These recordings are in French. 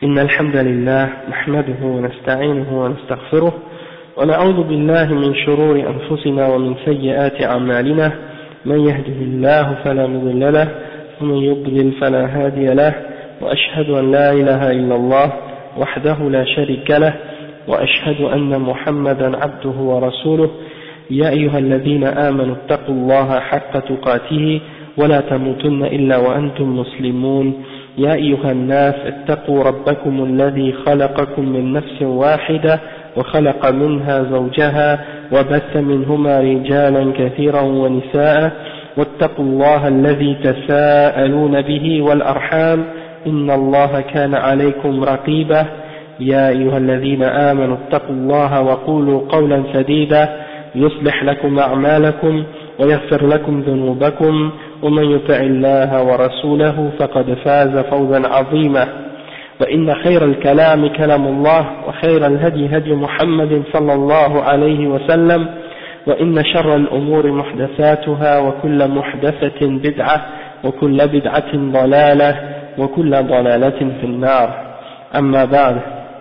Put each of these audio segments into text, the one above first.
إن الحمد لله نحمده ونستعينه ونستغفره ونعوذ بالله من شرور أنفسنا ومن سيئات أعمالنا من يهده الله فلا مضل له ومن يضلل فلا هادي له وأشهد أن لا إله إلا الله وحده لا شريك له وأشهد أن محمدا عبده ورسوله يا أيها الذين آمنوا اتقوا الله حق تقاته ولا تموتن إلا وأنتم مسلمون يا أيها الناس اتقوا ربكم الذي خلقكم من نفس واحدة وخلق منها زوجها وبث منهما رجالا كثيرا ونساء واتقوا الله الذي تساءلون به والأرحام إن الله كان عليكم رقيبا يا أيها الذين آمنوا اتقوا الله وقولوا قولا سديدا يصلح لكم أعمالكم ويغفر لكم ذنوبكم ومن يطع الله ورسوله فقد فاز فوزا عظيما وإن خير الكلام كلام الله وخير الهدي هدي محمد صلى الله عليه وسلم وإن شر الأمور محدثاتها وكل محدثة بدعة وكل بدعة ضلالة وكل ضلالة في النار أما بعد.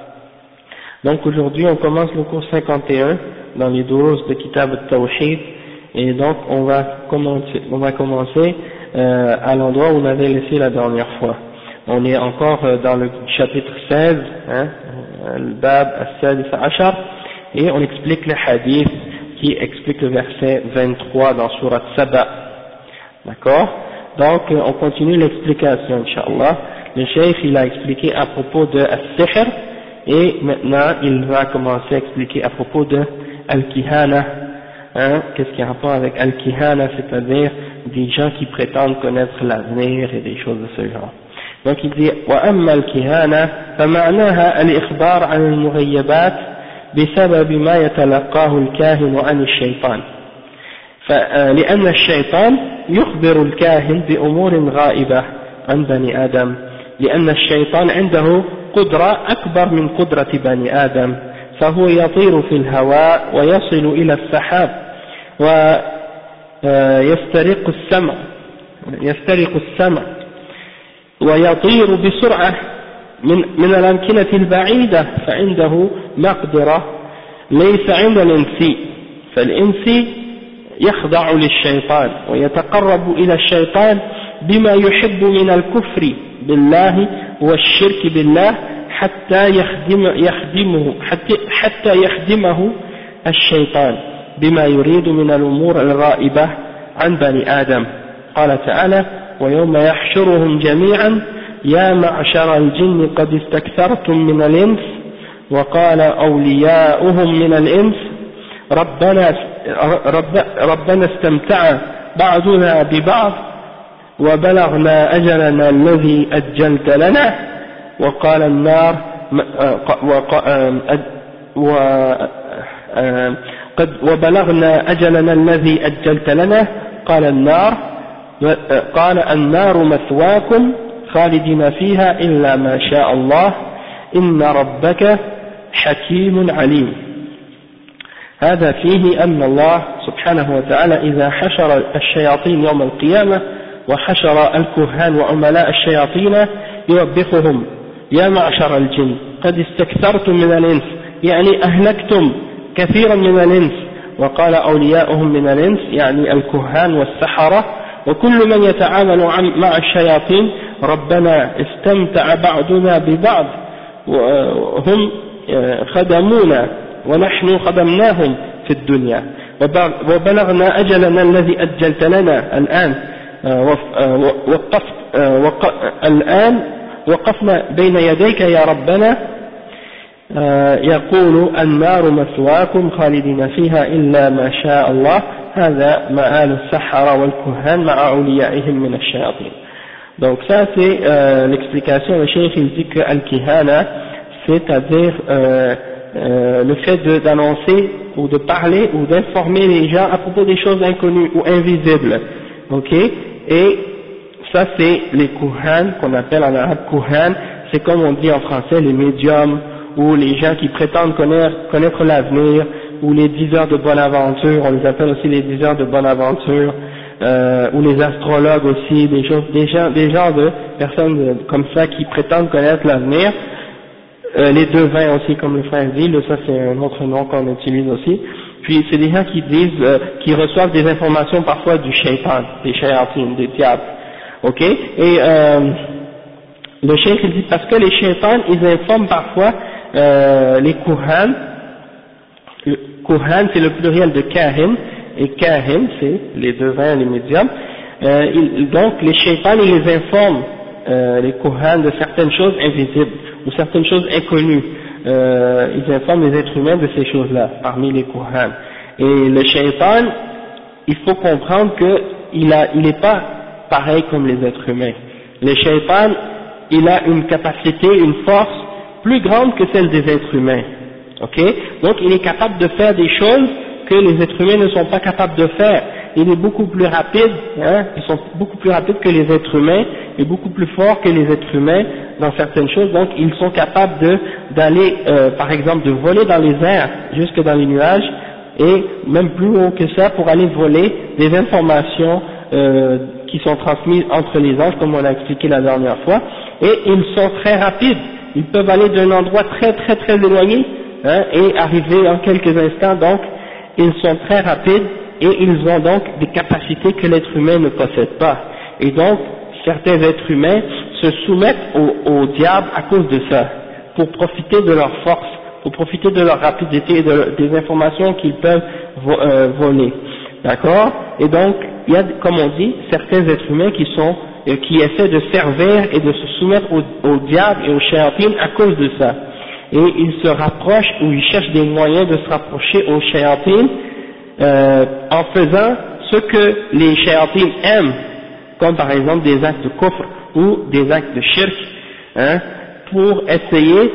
Donc aujourd'hui on commence le cours 51 dans les douros de Kitab al-Tawhid et donc on va commencer à l'endroit où on avait laissé la dernière fois. On est encore dans le chapitre 16, le Bab al-Sadis Ashar, et on explique le hadith qui explique le verset 23 dans Surat Saba. D'accord? Donc on continue l'explication, Inch'Allah. Le cheikh il a expliqué à propos de al-Sihr, et maintenant il va commencer à expliquer à propos de al-Kihana. Qu'est-ce qui a rapport avec al-Kihana, c'est-à-dire des gens qui prétendent connaître l'avenir et des choses de ce genre. Donc il dit وأما الكهانة فمعناها الإخبار عن المغيبات بسبب ما يتلقاه الكاهن عن الشيطان لأن الشيطان يخبر الكاهن بأمور غائبة عن بني آدم لأن الشيطان عنده قدرة أكبر من قدرة بني آدم فهو يطير في الهواء ويصل إلى السحاب ويسترق السمع ويطير بسرعة من الأمكنة البعيدة فعنده مقدرة ليس عند الإنسي فالإنسي يخضع للشيطان ويتقرب إلى الشيطان بما يحب من الكفر بالله والشرك بالله حتى يخدمه الشيطان بما يريد من الأمور الغائبة عن بني آدم. قال تعالى ويوم يحشرهم جميعا يا معشر الجن قد استكثرتم من الإنس وقال أولياؤهم من الإنس ربنا استمتع بعضنا ببعض وبلغنا أجلنا الذي أجلت لنا وقال النار وبلغنا أجلنا الذي أجلت لنا قال النار مثواكم خالدين فيها إلا ما شاء الله إن ربك حكيم عليم. هذا فيه أن الله سبحانه وتعالى إذا حشر الشياطين يوم القيامة وحشر الكهان وعملاء الشياطين يوبخهم يا معشر الجن قد استكثرتم من الإنس يعني أهلكتم كثيرا من الإنس وقال أولياؤهم من الإنس يعني الكهان والسحرة وكل من يتعامل مع الشياطين ربنا استمتع بعضنا ببعض وهم خدمونا ونحن خدمناهم في الدنيا وبلغنا أجلنا الذي أجلت لنا الآن وقفنا بين يديك يا ربنا يقول النار مثواكم خالدين فيها إلا ما شاء الله هذا مآل السحرة والكهان مع أوليائهم من الشياطين. Donc ça c'est l'explication. Le cheikh il dit que al-Kihana c'est-à-dire le fait d'annoncer ou de parler ou d'informer les gens à propos des choses inconnues ou invisibles, ok, et ça c'est les kuhan qu'on appelle en arabe kuhan, c'est comme on dit en français les médiums ou les gens qui prétendent connaître l'avenir ou les diseurs de bonne aventure, on les appelle aussi les diseurs de bonne aventure, ou les astrologues aussi, des gens de personnes comme ça qui prétendent connaître l'avenir. les devins aussi, comme le frère dit, ça c'est un autre nom qu'on utilise aussi. Puis c'est des gens qui disent, qui reçoivent des informations parfois du shaitan, des shayatines, des diables. Ok? Et le cheikh il dit parce que les shaitans ils informent parfois les kuhan. Le kuhan c'est le pluriel de kahin, et kahin c'est les devins, les médiums. Donc les shaitans ils les informent, les kuhan, de certaines choses invisibles ou certaines choses inconnues. Ils informent les êtres humains de ces choses-là parmi les kuhan. Et le shaitan, il faut comprendre que il n'est pas pareil comme les êtres humains. Le shaitan, il a une capacité, une force plus grande que celle des êtres humains. Ok? Donc il est capable de faire des choses que les êtres humains ne sont pas capables de faire. Il est beaucoup plus rapide, hein, ils sont beaucoup plus rapides que les êtres humains et beaucoup plus forts que les êtres humains dans certaines choses. Donc ils sont capables d'aller, par exemple, de voler dans les airs jusque dans les nuages et même plus haut que ça pour aller voler des informations qui sont transmises entre les anges, comme on a expliqué la dernière fois. Et ils sont très rapides. Ils peuvent aller d'un endroit très très très éloigné, hein, et arriver en quelques instants. Donc ils sont très rapides et ils ont donc des capacités que l'être humain ne possède pas. Et donc, certains êtres humains se soumettent au diable à cause de ça, pour profiter de leur force, pour profiter de leur rapidité et des informations qu'ils peuvent voler. D'accord? Et donc, il y a, comme on dit, certains êtres humains qui essaient de servir et de se soumettre au diable et aux shayatines à cause de ça. Et ils se rapprochent ou ils cherchent des moyens de se rapprocher aux shayatines en faisant ce que les shayatines aiment, comme par exemple des actes de kufr ou des actes de shirk, hein, pour essayer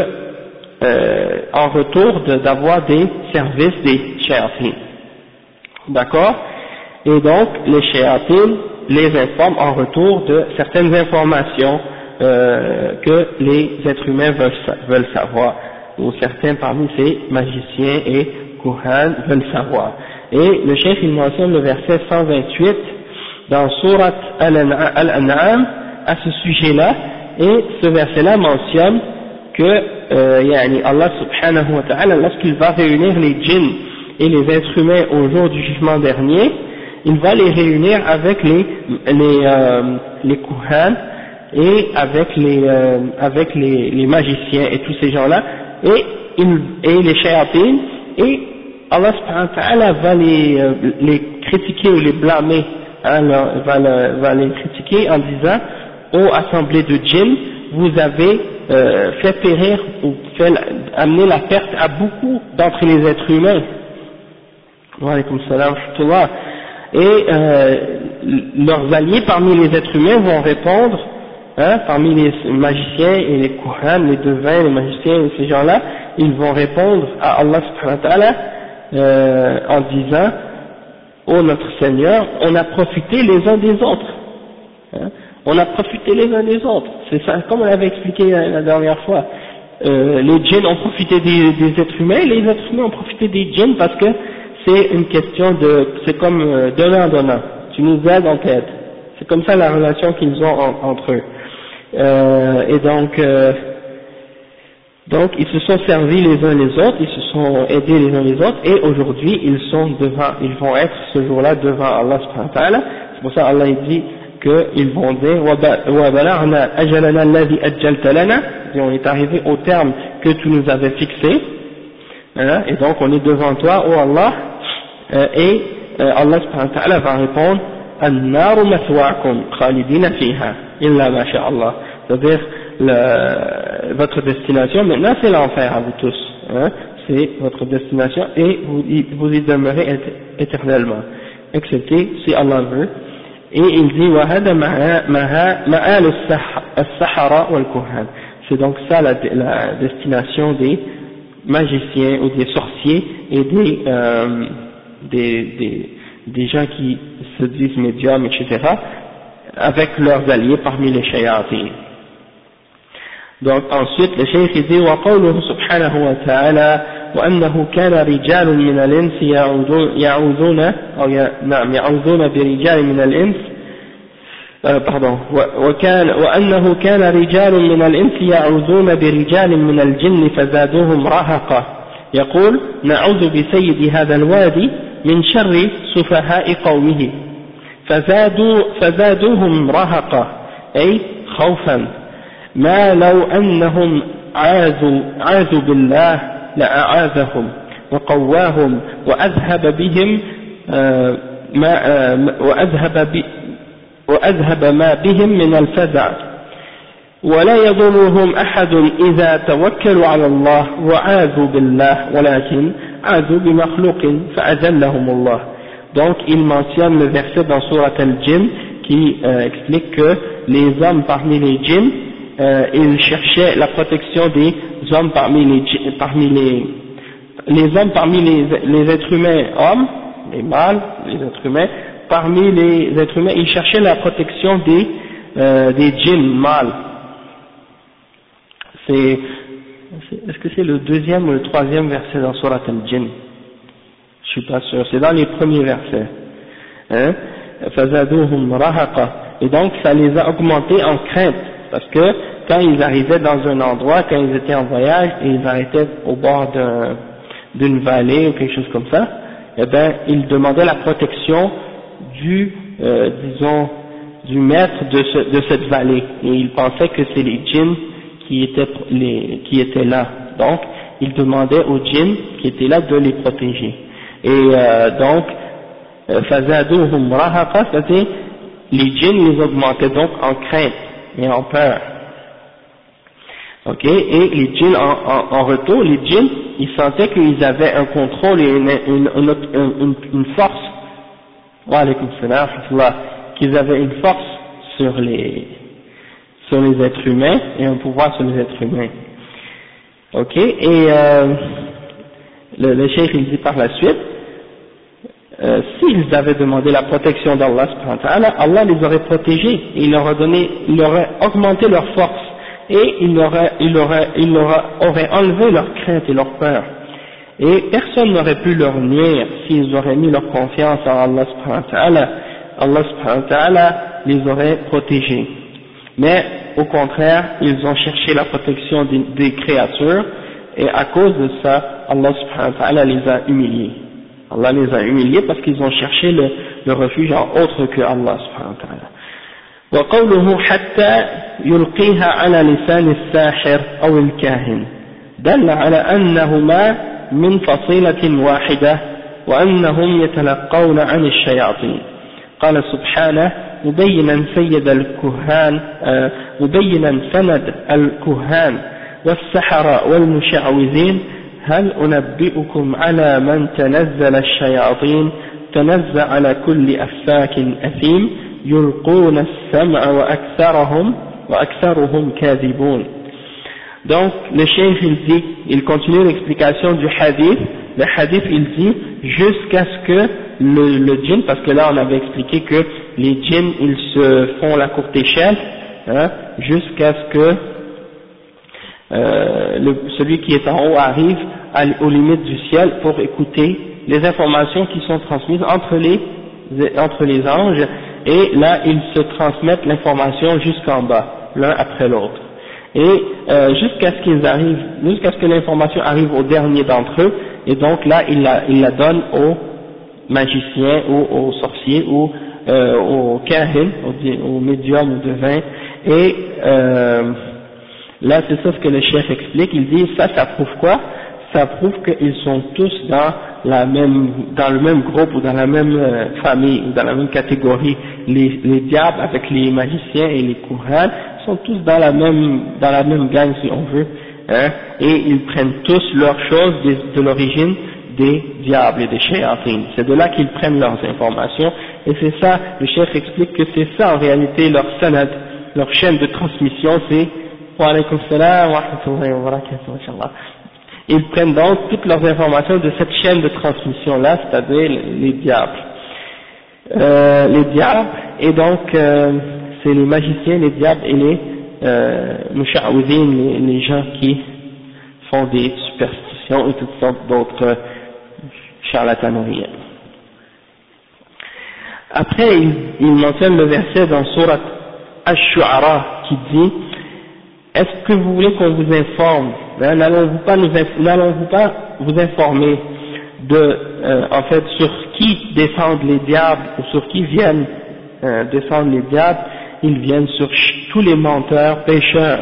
en retour d'avoir des services des shayatines. D'accord? Et donc les shayatines les informent en retour de certaines informations que les êtres humains veulent savoir, ou certains parmi ces magiciens et kuhan veulent savoir. Et le cheikh il mentionne le verset 128 dans Surat Al-An'am à ce sujet-là, et ce verset-là mentionne que Allah subhanahu wa ta'ala, lorsqu'il va réunir les djinns et les êtres humains au jour du jugement dernier, il va les réunir avec les kuhan et avec les magiciens et tous ces gens-là, et les shayatines, et Allah subhanahu wa ta'ala va les critiquer ou les blâmer, hein, va les critiquer en disant aux assemblées de djinns, vous avez fait périr ou amener la perte à beaucoup d'entre les êtres humains. Wa alaykum salam wa rahmatullah. Et leurs alliés parmi les êtres humains vont répondre, hein, parmi les magiciens et les kuhan, les devins, les magiciens et ces gens-là, ils vont répondre à Allah subhanahu wa ta'ala en disant: ô notre Seigneur, on a profité les uns des autres, hein, on a profité les uns des autres. C'est ça, comme on avait expliqué la dernière fois. Les djinns ont profité des êtres humains, les êtres humains ont profité des djinns, parce que c'est une question c'est comme donnant-donnant. Tu nous aides, on t'aide. C'est comme ça la relation qu'ils ont entre eux. Et donc ils se sont servis les uns les autres, ils se sont aidés les uns les autres, et aujourd'hui ils vont être ce jour-là devant Allah subhanahu wa ta'ala. C'est pour ça Allah dit qu'ils vont dire وَبَلَغْنَا أَجَلَنَا الَّذِي أَجَّلْتَ لَنَا, et on est arrivé au terme que tu nous avais fixé, hein, et donc on est devant toi, ô Allah, et Allah subhanahu wa ta'ala va répondre: النار مثواكم خالدين فيها إلا ما شاء الله, c'est-à-dire votre destination maintenant c'est l'enfer à vous tous, hein, c'est votre destination et vous y demeurez éternellement, excepté si Allah veut. Et il dit وهذا مآل السحرة والكهان, c'est donc ça la destination des magiciens ou des sorciers et des gens qui se disent médiums, etc., avec leurs alliés parmi les shayatines. Donc ensuite le cheikh dit وقوله سبحانه وتعالى وأنه كان رجال من الإنس يعوذون برجال من الإنس pardon, وأنه كان رجال من الإنس يعوذون برجال من الجن فزادوهم رهقا يقول نعوذ بسيد هذا الوادي من شر سفهاء قومه فزادوهم رهقا أي خوفا ما لو أنهم عاذوا بالله لأعاذهم وقواهم وأذهب بهم وأذهب ما بهم من الفزع ولا يضرهم أحد إذا توكلوا على الله وعاذوا بالله ولكن عاذوا بمخلوق فأذلهم الله. Donc il mentionne le verset dans Surat al-Jinn qui explique que les hommes parmi les djinns ils cherchaient la protection des hommes parmi les êtres humains hommes, les mâles, les êtres humains, parmi les êtres humains, ils cherchaient la protection des djinns mâles. Est-ce que c'est le deuxième ou le troisième verset dans Surat al-Jinn? Je suis pas sûr, c'est dans les premiers versets. Hein? Fazaduhum rahaqa. Et donc ça les a augmentés en crainte, parce que quand ils arrivaient dans un endroit, quand ils étaient en voyage et ils arrêtaient au bord d'une vallée ou quelque chose comme ça, eh ben ils demandaient la protection du maître de cette vallée, et ils pensaient que c'est les djinns qui étaient là. Donc ils demandaient aux djinns qui étaient là de les protéger. Et donc fazaduhum rahaqa, c'est-à-dire les djinns les augmentaient donc en crainte et en peur. Ok, et les djinns en retour, les djinns, ils sentaient qu'ils avaient un contrôle et une force, wa alaykum salam, qu'ils avaient une force sur les êtres humains et un pouvoir sur les êtres humains. Ok, et le cheikh il dit par la suite, s'ils avaient demandé la protection d'Allah subhanahu wa ta'ala, Allah les aurait protégés, et il leur aurait augmenté leur force, et il aurait enlevé leur crainte et leur peur, et personne n'aurait pu leur nuire s'ils auraient mis leur confiance en Allah subhanahu wa ta'ala. Allah subhanahu wa ta'ala les aurait protégés, mais au contraire ils ont cherché la protection des créatures, et à cause de ça Allah subhanahu wa ta'ala les a humiliés. Allah les a humiliés parce qu'ils ont cherché le refuge en autre que Allah subhanahu wa ta'ala. وقوله حتى يلقيها على لسان الساحر أو الكاهن دل على أنهما من فصيلة واحدة وأنهم يتلقون عن الشياطين. قال سبحانه مبينا سند الكهان والسحرة والمشعوذين هل أنبئكم على من تنزل الشياطين تنزل على كل أفاك أثيم يلقون السمع وأكثرهم كاذبون. Donc le cheikh il continue l'explication du hadith. Le hadith il dit jusqu'à ce que le djinn, parce que là on avait expliqué que les djinns ils se font la courte échelle, hein, jusqu'à ce que celui qui est en haut arrive aux limites du ciel pour écouter les informations qui sont transmises entre les anges, et là ils se transmettent l'information jusqu'en bas, l'un après l'autre, et jusqu'à ce que l'information arrive au dernier d'entre eux, et donc là il la donne aux magiciens ou aux sorciers ou aux kahin, aux médiums ou devins, et là c'est ça ce que le chef explique. Il dit ça prouve quoi? Ça prouve qu'ils sont tous dans le même groupe ou dans la même famille ou dans la même catégorie. Les diables avec les magiciens et les courants sont tous dans la même gang si on veut, hein, et ils prennent tous leurs choses de l'origine des diables et des shayatines. C'est de là qu'ils prennent leurs informations, et c'est ça, le chef explique que c'est ça en réalité leur sanad, leur chaîne de transmission, c'est wa alaykum salam wa rahmatullahi wa barakatuh, inshallah. Ils prennent donc toutes leurs informations de cette chaîne de transmission là, c'est-à-dire les diables. Et donc c'est les magiciens, les diables et les musha'oudines, les gens qui font des superstitions et toutes sortes d'autres charlataneries. Après, il mentionne le verset dans Surat Ash-Shu'ara qui dit: est-ce que vous voulez qu'on vous informe? N'allons-vous pas vous informer en fait, sur qui descendent les diables, ou sur qui viennent descendre les diables? Ils viennent sur tous les menteurs, pécheurs.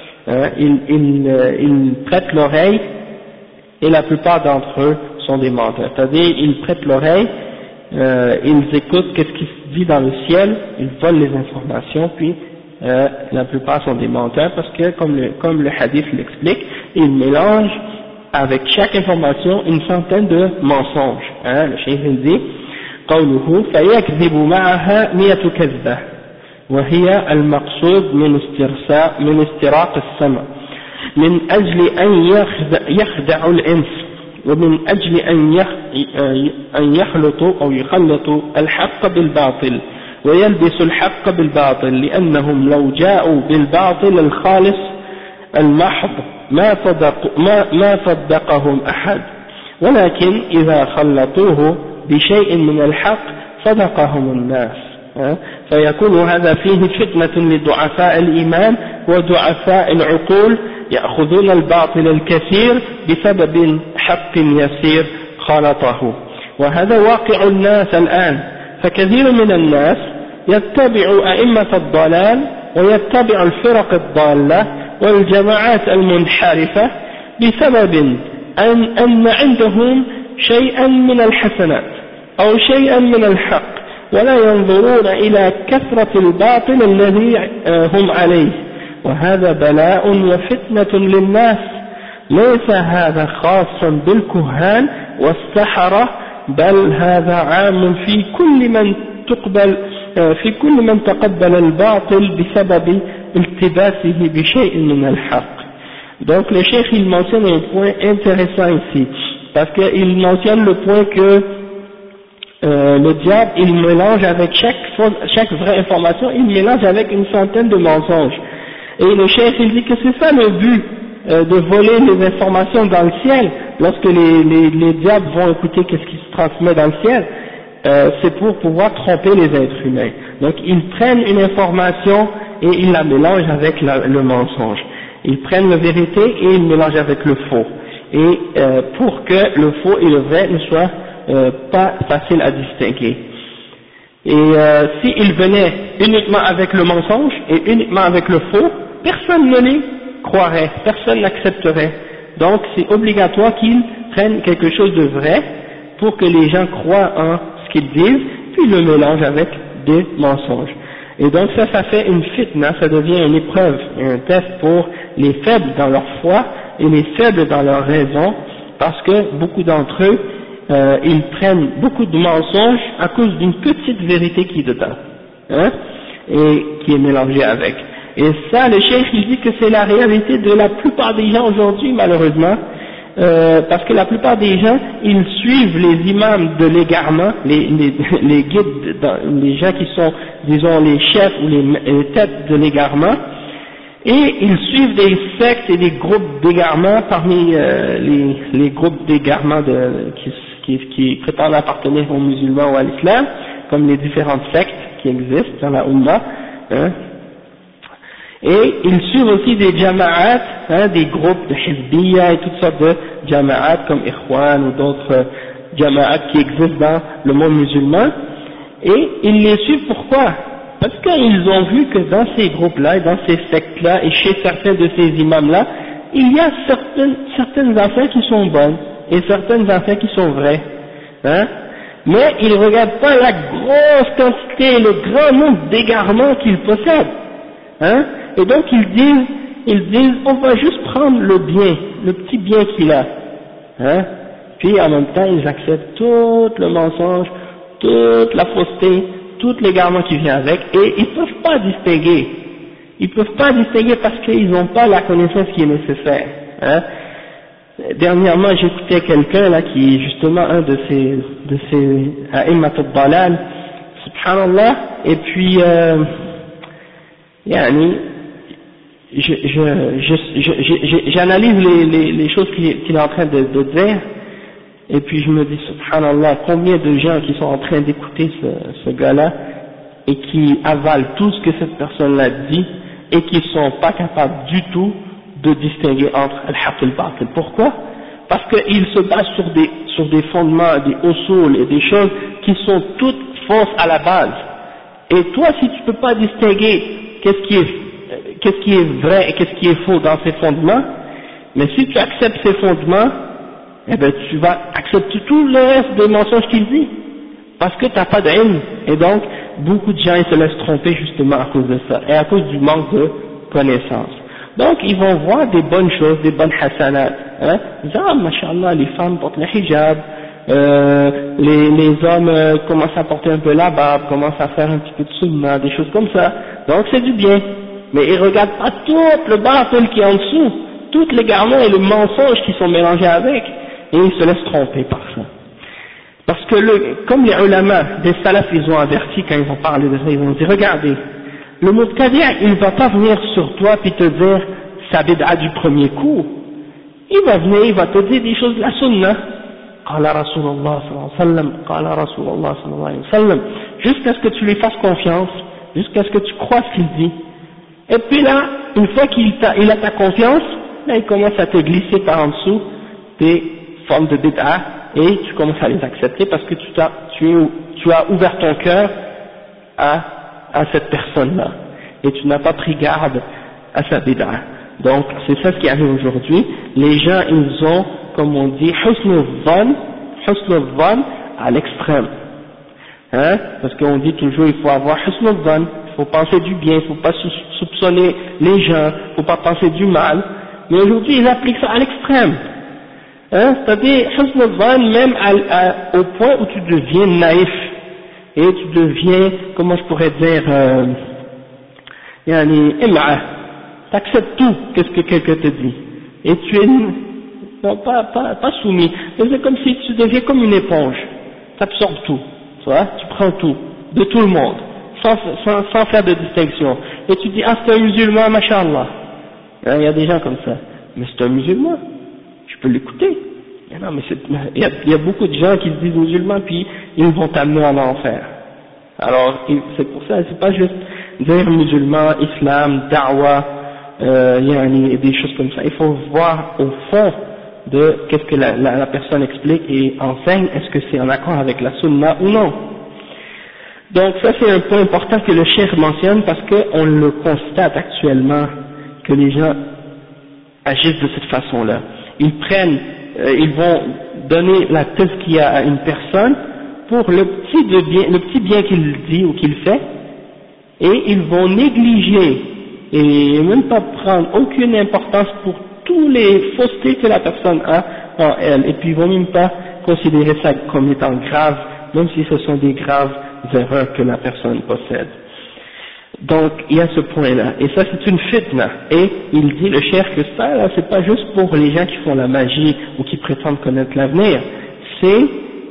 Ils prêtent l'oreille, et la plupart d'entre eux sont des menteurs. C'est-à-dire, ils prêtent l'oreille, ils écoutent qu'est-ce qui se dit dans le ciel, ils volent les informations, puis la plupart sont des menteurs, parce que comme le hadith l'explique, ils mélangent avec chaque information une centaine de mensonges. Le cheikh dit: قوله فيكذب معها 100 كذبة وهي المقصود من استراق السمع من أجل أن يخدع الإنس ومن أجل أن يخلطوا أو يخلطوا الحق بالباطل ويلبسوا الحق بالباطل لأنهم لو جاءوا بالباطل الخالص المحض ما صدقهم أحد ولكن إذا خلطوه بشيء من الحق صدقهم الناس فيكون هذا فيه فتنة لضعفاء الإيمان وضعفاء العقول يأخذون الباطل الكثير بسبب حق يسير خلطه وهذا واقع الناس الآن فكثير من الناس يتبع أئمة الضلال ويتبع الفرق الضالة والجماعات المنحرفة بسبب أن عندهم شيئا من الحسنات أو شيئا من الحق ولا ينظرون إلى كثرة الباطل الذي هم عليه وهذا بلاء وفتنة للناس ليس هذا خاصا بالكهان والسحرة بل هذا عام في كل من تقبل الباطل بسبب التباسه بشيء من الحق. Donc le cheikh il mentionne un point intéressant ici, parce qu'il mentionne le point que le diable il mélange avec chaque vraie information, il mélange avec une centaine de mensonges. Et le cheikh il dit que c'est ça le but de voler les informations dans le ciel. Lorsque les diables vont écouter qu'est-ce qui se transmet dans le ciel, c'est pour pouvoir tromper les êtres humains. Donc ils prennent une information et ils la mélangent avec le mensonge. Ils prennent la vérité et ils mélangent avec le faux. Et pour que le faux et le vrai ne soient pas faciles à distinguer. Et s'ils venaient uniquement avec le mensonge et uniquement avec le faux, personne ne les croirait, personne n'accepterait. Donc c'est obligatoire qu'ils prennent quelque chose de vrai pour que les gens croient en ce qu'ils disent, puis le mélangent avec des mensonges. Et donc ça fait une fitna, ça devient une épreuve, un test pour les faibles dans leur foi et les faibles dans leur raison, parce que beaucoup d'entre eux, ils prennent beaucoup de mensonges à cause d'une petite vérité qui est dedans, et qui est mélangée avec. Et ça, le cheikh il dit que c'est la réalité de la plupart des gens aujourd'hui, malheureusement, parce que la plupart des gens, ils suivent les imams de l'égarement, les guides, les gens qui sont, disons, les chefs ou les têtes de l'égarement, et ils suivent des sectes et des groupes d'égarement parmi les groupes d'égarement qui prétendent appartenir aux musulmans ou à l'islam, comme les différentes sectes qui existent dans la Ummah, et ils suivent aussi des jama'at, des groupes de hizbiyya et toutes sortes de jama'at comme Ikhwan ou d'autres jama'at qui existent dans le monde musulman, et ils les suivent pourquoi? Parce qu'ils ont vu que dans ces groupes-là et dans ces sectes-là et chez certains de ces imams-là, il y a certaines affaires qui sont bonnes et certaines affaires qui sont vraies, mais ils ne regardent pas la grosse quantité, le grand nombre d'égarements qu'ils possèdent, et donc ils disent on va juste prendre le bien, le petit bien qu'il a, puis en même temps ils acceptent tout le mensonge, toute la fausseté, tout l'égarement qui vient avec, et ils peuvent pas distinguer parce qu'ils n'ont pas la connaissance qui est nécessaire, Dernièrement j'écoutais quelqu'un là qui est justement un de ces a'immat al-dalal, subhanallah, et puis j'analyse les choses qu'il est en train de dire, Et puis je me dis, subhanallah, combien de gens qui sont en train d'écouter ce gars-là et qui avalent tout ce que cette personne-là dit et qui sont pas capables du tout de distinguer entre al-haq et al-batil. Pourquoi? Parce qu'ils se basent sur des fondements, des usul et des choses qui sont toutes fausses à la base. Et toi, si tu peux pas distinguer qu'est-ce qui est vrai et qu'est-ce qui est faux dans ces fondements, mais si tu acceptes ces fondements, eh ben tu vas accepter tout le reste des mensonges qu'il dit, parce que tu n'as pas d'ilm. Et donc, beaucoup de gens ils se laissent tromper justement à cause de ça, et à cause du manque de connaissances. Donc, ils vont voir des bonnes choses, des bonnes hasanat, hein, ils disent, ah, mashallah, les femmes portent le hijab, les hommes commencent à porter un peu la barbe, commencent à faire un petit peu de sunna, des choses comme ça, donc c'est du bien. Mais ils regardent pas tout le batil qui est en dessous, toutes les garnements et le mensonge qui sont mélangés avec, et ils se laissent tromper par ça. Parce que comme les ulama des salafs, ils ont averti quand ils ont parlé de ça, ils ont dit, regardez, le mubtadi' il va pas venir sur toi puis te dire sa bid'a du premier coup, il va venir, il va te dire des choses de la sunna, qala Rasulullah sallallahu alayhi wa sallam, qala Rasulullah sallallahu alayhi wa sallam, jusqu'à ce que tu lui fasses confiance, jusqu'à ce que tu crois ce qu'il dit. Et puis là, une fois il a ta confiance, là il commence à te glisser par en dessous des formes de bid'a et tu commences à les accepter parce que tu as ouvert ton cœur à cette personne-là et tu n'as pas pris garde à sa bid'a. Donc c'est ça ce qui arrive aujourd'hui. Les gens ils ont, comme on dit, husnul dhann à l'extrême. Hein? Parce qu'on dit toujours il faut avoir husnul dhann, il faut penser du bien, il ne faut pas soupçonner les gens, il ne faut pas penser du mal. Mais aujourd'hui ils appliquent ça à l'extrême. Hein? C'est-à-dire husnul dhann même au point où tu deviens naïf et tu deviens, comment je pourrais dire, t'acceptes tout, qu'est-ce que quelqu'un te dit, et tu es, non pas soumis, mais c'est comme si tu deviens comme une éponge, tu absorbes tout, tu vois, tu prends tout, de tout le monde, sans faire de distinction, et tu dis, ah c'est un musulman, mashallah, il y a des gens comme ça, mais c'est un musulman, je peux l'écouter. Non, mais il y a beaucoup de gens qui se disent musulmans puis ils vont t'amener en enfer. Alors c'est pour ça, c'est pas juste dire musulman, islam, da'wa, des choses comme ça. Il faut voir au fond de qu'est-ce que la personne explique et enseigne, est-ce que c'est en accord avec la sunna ou non. Donc ça c'est un point important que le cheikh mentionne parce qu'on le constate actuellement que les gens agissent de cette façon-là. Ils vont donner la tazkiya à une personne pour le petit bien qu'il dit ou qu'il fait, et ils vont négliger et même pas prendre aucune importance pour tous les faussetés que la personne a en elle, et puis ils vont même pas considérer ça comme étant grave, même si ce sont des graves erreurs que la personne possède. Donc il y a ce point-là, et ça c'est une fitna, et il dit le cheikh que ça là c'est pas juste pour les gens qui font la magie ou qui prétendent connaître l'avenir, c'est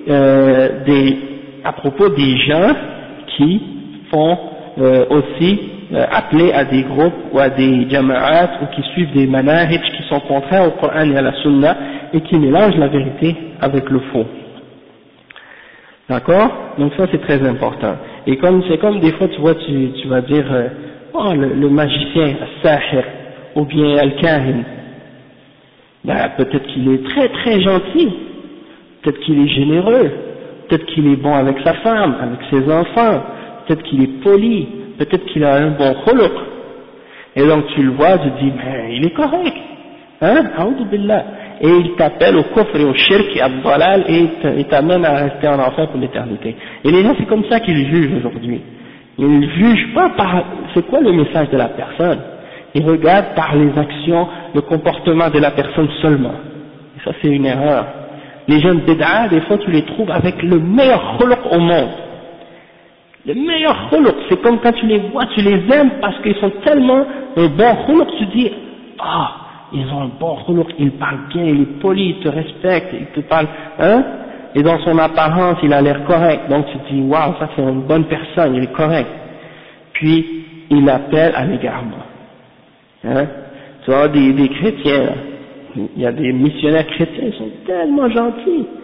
à propos des gens qui font aussi appeler à des groupes ou à des jama'at ou qui suivent des manahij qui sont contraires au Coran et à la Sunna et qui mélangent la vérité avec le faux. D'accord? Donc ça c'est très important. Et c'est comme des fois tu vois, tu vas dire, le magicien, al-sahir, ou bien al-kahin, ben, peut-être qu'il est très très gentil, peut-être qu'il est généreux, peut-être qu'il est bon avec sa femme, avec ses enfants, peut-être qu'il est poli, peut-être qu'il a un bon khuluq. Et donc tu le vois, tu te dis, ben il est correct, hein, a'udhu billah. Et il t'appelle au kufr et au shirk et à dalal et il t'amène à rester en enfer pour l'éternité. Et les gens c'est comme ça qu'ils jugent aujourd'hui. Ils ne jugent pas par c'est quoi le message de la personne. Ils regardent par les actions, le comportement de la personne seulement. Et ça c'est une erreur. Les jeunes bid'a, des fois tu les trouves avec le meilleur khuluq au monde. Le meilleur khuluq, c'est comme quand tu les vois, tu les aimes parce qu'ils sont tellement un bon khuluq, tu dis, ils ont un bon khuluq, ils parlent bien, il est poli, il te respecte, il te parle, hein, et dans son apparence, il a l'air correct, donc tu te dis, waouh, ça c'est une bonne personne, il est correct. Puis, il appelle à l'égarement. Hein, tu vois, des chrétiens, là. Il y a des missionnaires chrétiens, ils sont tellement gentils.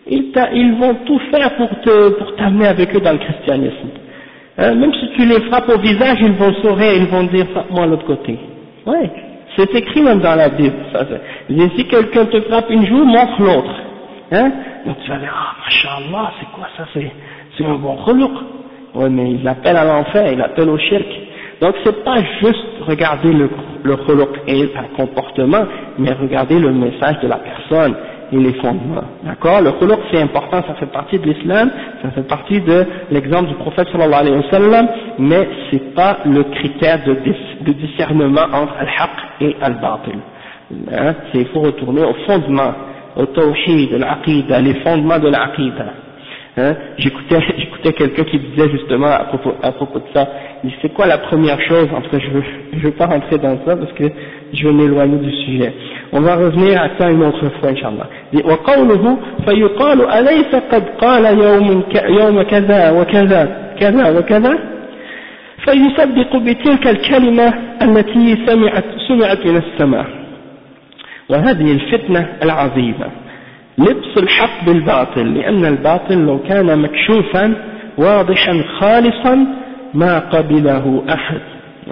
ils vont tout faire pour t'amener avec eux dans le christianisme. Même si tu les frappes au visage, ils vont sourire, ils vont dire frappe-moi de l'autre côté. Ouais, c'est écrit même dans la Bible. Si quelqu'un te frappe une joue, montre l'autre. Donc tu vas dire, ah, mashallah, c'est quoi ça, c'est un bon khuluq. Ouais, mais il appelle à l'enfer, il appelle au shirk. Donc c'est pas juste regarder le khuluq et un comportement, mais regarder le message de la personne et les fondements. D'accord? Le khuluq c'est important, ça fait partie de l'islam, ça fait partie de l'exemple du prophète sallallahu alayhi wa sallam, mais c'est pas le critère de discernement entre al-haq et al-batil. Il faut retourner au fondement, au tawhid, al-aqida, les fondements de l'aqida. J'écoutais quelqu'un qui disait justement à propos de ça, il dit c'est quoi la première chose, en tout cas je veux pas rentrer dans ça parce que je veux m'éloigner du sujet. On va revenir à ça une autre fois, Inch'Allah. وقوله فيقال أليس قد قال يوم كذا وكذا كذا وكذا فيصدق بتلك الكلمة التي سمعت من السماء وهذه الفتنة العظيمة لبس الحق بالباطل لأن الباطل لو كان مكشوفا واضحا خالصا ما قبله أحد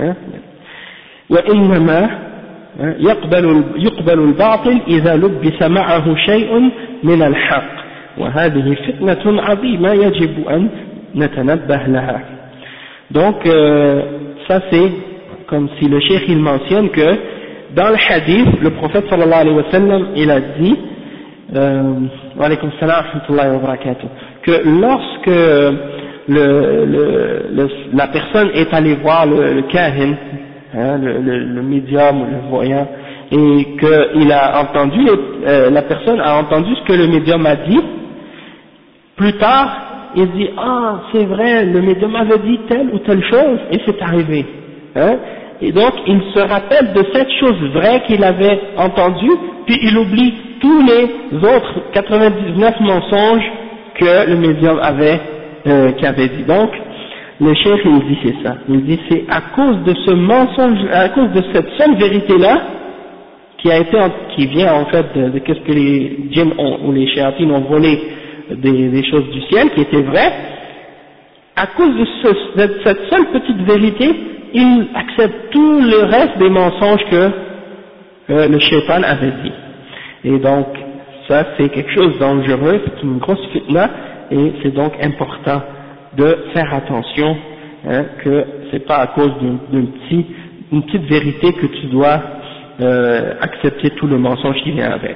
وإنما يقبل الباطل إذا لبس معه شيء من الحق وهذه فتنة عظيمة يجب أن نتنبه لها. Donc ça c'est comme si le cheikh il mentionne que dans le hadith le prophète sallallahu alayhi wa sallam il a dit wa alaykum salam wa rahmatullahi wa barakatuh que lorsque la personne est allée voir le kahin, le médium ou le voyant, et qu'il a entendu, la personne a entendu ce que le médium a dit, plus tard, il dit, ah, c'est vrai, le médium avait dit telle ou telle chose, et c'est arrivé. Et donc, il se rappelle de cette chose vraie qu'il avait entendue, puis il oublie tous les autres 99 mensonges que le médium qui avait dit. Donc, le cheikh il dit c'est ça, il dit c'est à cause de ce mensonge, à cause de cette seule vérité-là, qui vient en fait de qu'est-ce que les djinns ou les shayatines ont volé des choses du ciel, qui étaient vraies, à cause de cette seule petite vérité, il accepte tout le reste des mensonges que le shaitan avait dit. Et donc, ça c'est quelque chose de dangereux, c'est une grosse fitna, et c'est donc important de faire attention, que c'est pas à cause d'une petite vérité que tu dois accepter tout le mensonge qui vient avec.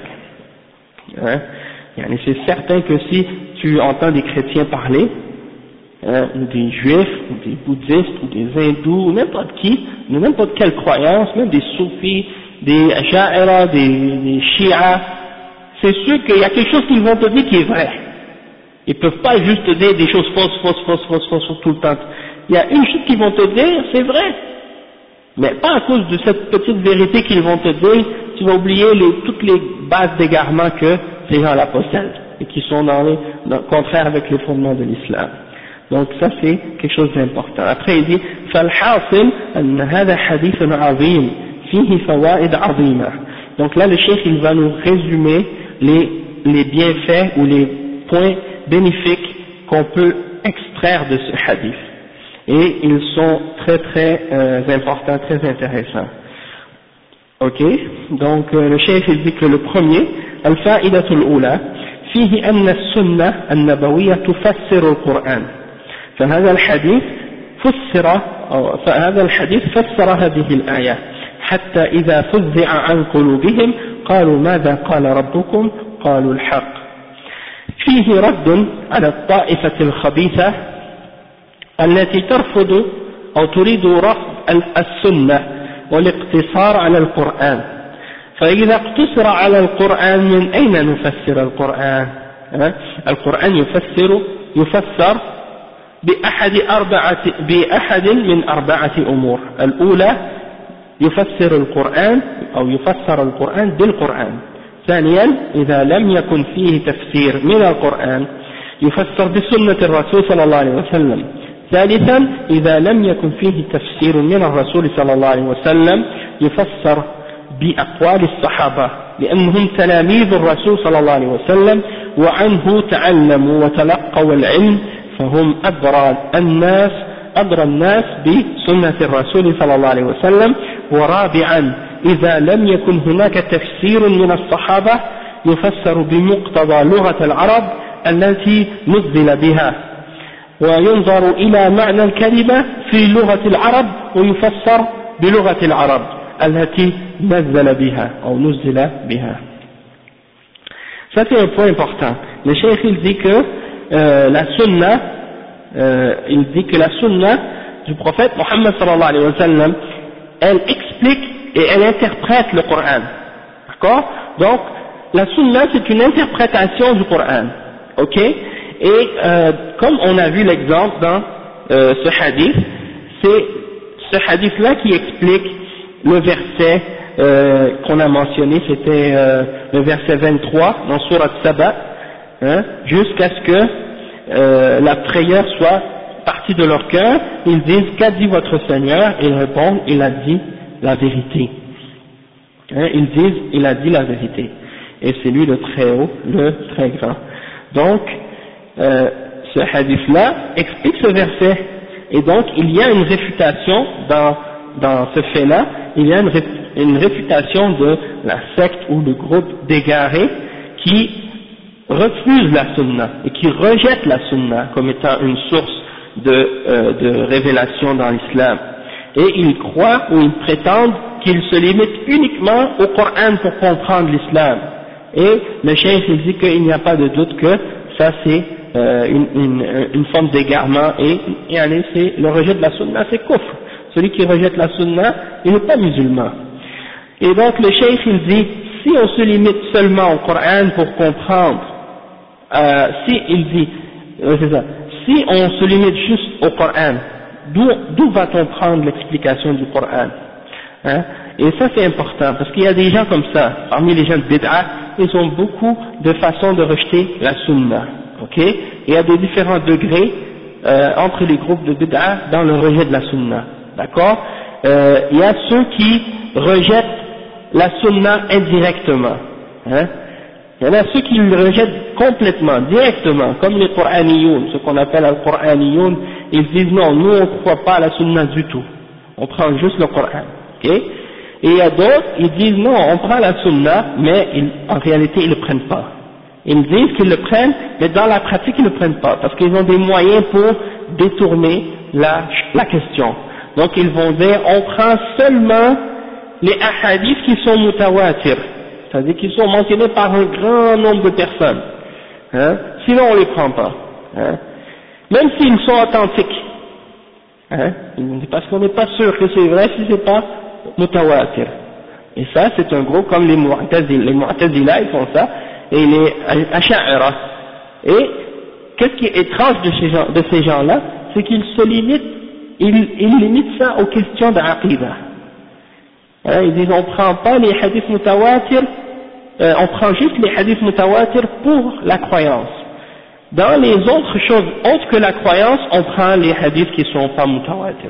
C'est certain que si tu entends des chrétiens parler, ou des juifs, ou des bouddhistes, ou des hindous, ou n'importe qui, de n'importe quelle croyance, même des soufis, des sha'ira, des shi'as, c'est sûr qu'il y a quelque chose qu'ils vont te dire qui est vrai. Ils peuvent pas juste te dire des choses fausses tout le temps. Il y a une chose qu'ils vont te dire, c'est vrai. Mais pas à cause de cette petite vérité qu'ils vont te dire, tu vas oublier toutes les bases d'égarement que ces gens-là possèdent, et qui sont dans le contraire avec les fondements de l'islam. Donc ça c'est quelque chose d'important. Après il dit, فالحاصل أن هذا حديث عظيم فيه فوائد عظيمة. Donc là le cheikh il va nous résumer les bienfaits ou les points bénéfiques qu'on peut extraire de ce hadith. Et ils sont très très importants, très intéressants. Ok, donc le cheikh il dit que le premier, الفائدة الأولى فيه أن السنة النبوية تفسر القرآن. فهذا الحديث فسر هذه الآية حتى إذا فزع عن قلوبهم قالوا ماذا قال ربكم قالوا الحق. فيه رد على الطائفة الخبيثة التي ترفض أو تريد رفض السنة والاقتصار على القرآن. فإذا اقتصر على القرآن من أين نفسر القرآن؟ القرآن يفسر بأحد من أربعة أمور. الأولى يفسر القرآن بالقرآن. ثانيا إذا لم يكن فيه تفسير من القرآن يفسر بسنة الرسول صلى الله عليه وسلم. ثالثا إذا لم يكن فيه تفسير من الرسول صلى الله عليه وسلم يفسر بأقوال الصحابة لأنهم تلاميذ الرسول صلى الله عليه وسلم وعنه تعلموا وتلقوا العلم فهم أدرى الناس بسنة الرسول صلى الله عليه وسلم. ورابعا إذا لم يكن هناك تفسير من الصحابة يفسر بمقتضى لغة العرب التي نزل بها وينظر إلى معنى الكلمة في لغة العرب ويفسر بلغة العرب التي نزل بها أو نزل بها. Ça c'est un point important. Le cheikh il dit que la sunna du prophète Mohammed sallallahu alayhi wa sallam, elle explique et elle interprète le Coran. D'accord? Donc la sunna c'est une interprétation du Coran. Ok? Et comme on a vu l'exemple dans ce hadith, c'est ce hadith-là qui explique le verset qu'on a mentionné, c'était le verset 23 dans Surat Saba, jusqu'à ce que la prière soit partie de leur cœur. Ils disent qu'a dit votre Seigneur? Ils répondent il a dit la vérité. Ils disent il a dit la vérité. Et c'est lui le très haut, le très grand. Donc ce hadith-là explique ce verset. Et donc il y a une réfutation dans ce fait-là, il y a une réfutation de la secte ou le groupe d'égarés qui refuse la sunna et qui rejette la sunna comme étant une source de révélation dans l'islam. Et ils croient ou ils prétendent qu'ils se limitent uniquement au Coran pour comprendre l'islam. Et le cheikh il dit qu'il n'y a pas de doute que ça c'est une forme d'égarement et c'est le rejet de la sunna, c'est kufr. Celui qui rejette la sunna, il n'est pas musulman. Et donc le cheikh il dit, si on se limite seulement au Coran pour comprendre, si on se limite juste au Coran, d'où va-t-on prendre l'explication du Coran? Et ça c'est important, parce qu'il y a des gens comme ça, parmi les gens de bid'a, ils ont beaucoup de façons de rejeter la sunna. Ok? Il y a des différents degrés entre les groupes de bid'a dans le rejet de la sunna. D'accord? Il y a ceux qui rejettent la sunna indirectement. Il y en a ceux qui le rejettent complètement, directement, comme les Qur'aniyoun, ce qu'on appelle les Qur'aniyoun, ils disent non, nous on ne croit pas à la sunna du tout, on prend juste le Qur'an. Okay? Et il y a d'autres, ils disent non, on prend la sunna, mais en réalité ils ne le prennent pas. Ils disent qu'ils le prennent, mais dans la pratique ils ne le prennent pas, parce qu'ils ont des moyens pour détourner la question. Donc ils vont dire, on prend seulement les ahadiths qui sont mutawatir, c'est-à-dire qui sont mentionnés par un grand nombre de personnes. Sinon on ne les prend pas. Même s'ils sont authentiques. Parce qu'on n'est pas sûr que c'est vrai si c'est pas mutawatir. Et ça c'est un groupe comme les Mu'tazila, ils font ça, et les Asha'ira. Et qu'est-ce qui est étrange de ces gens-là, c'est qu'ils se limitent, ils limitent ça aux questions d'Aqidah. Ils disent on prend pas les hadiths mutawatir, on prend juste les hadiths mutawatir pour la croyance. Dans les autres choses autres que la croyance, on prend les hadiths qui sont pas mutawatir.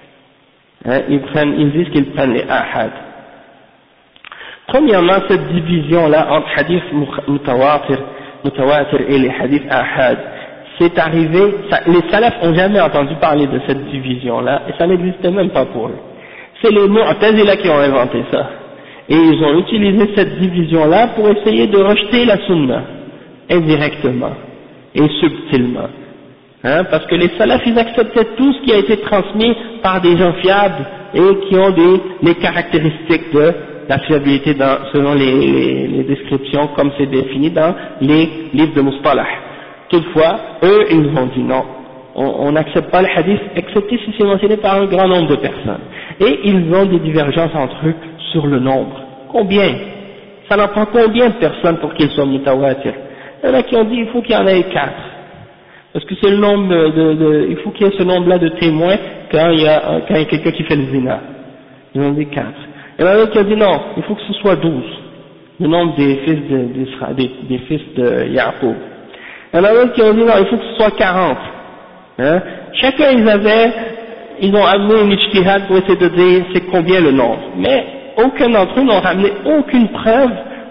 Ils disent qu'ils prennent les ahad. Premièrement, cette division-là entre hadith mutawatir et les hadiths ahad, c'est arrivé, les salafs n'ont jamais entendu parler de cette division-là, et ça n'existait même pas pour eux. C'est les Mu'tazila qui ont inventé ça. Et ils ont utilisé cette division-là pour essayer de rejeter la sunna, indirectement et subtilement. Parce que les salafs, ils acceptaient tout ce qui a été transmis par des gens fiables et qui ont les caractéristiques de la fiabilité selon les descriptions comme c'est défini dans les livres de Mustalah. Toutefois, eux, ils ont dit non, on n'accepte pas le hadith, excepté si c'est mentionné par un grand nombre de personnes. Et ils ont des divergences entre eux sur le nombre. Combien? Ça n'en prend combien de personnes pour qu'ils soient mutawatir? Il y en a qui ont dit il faut qu'il y en ait 4. Parce que c'est le nombre il faut qu'il y ait ce nombre-là de témoins quand il y a quelqu'un qui fait le zina. Ils ont dit 4. Il y en a d'autres qui ont dit non, il faut que ce soit 12. Le nombre des fils de Ya'qub. Il y en a d'autres qui ont dit non, il faut que ce soit 40. Chacun ils ont amené une ijtihad pour essayer de dire c'est combien le nombre. Mais aucun d'entre eux n'ont ramené aucune preuve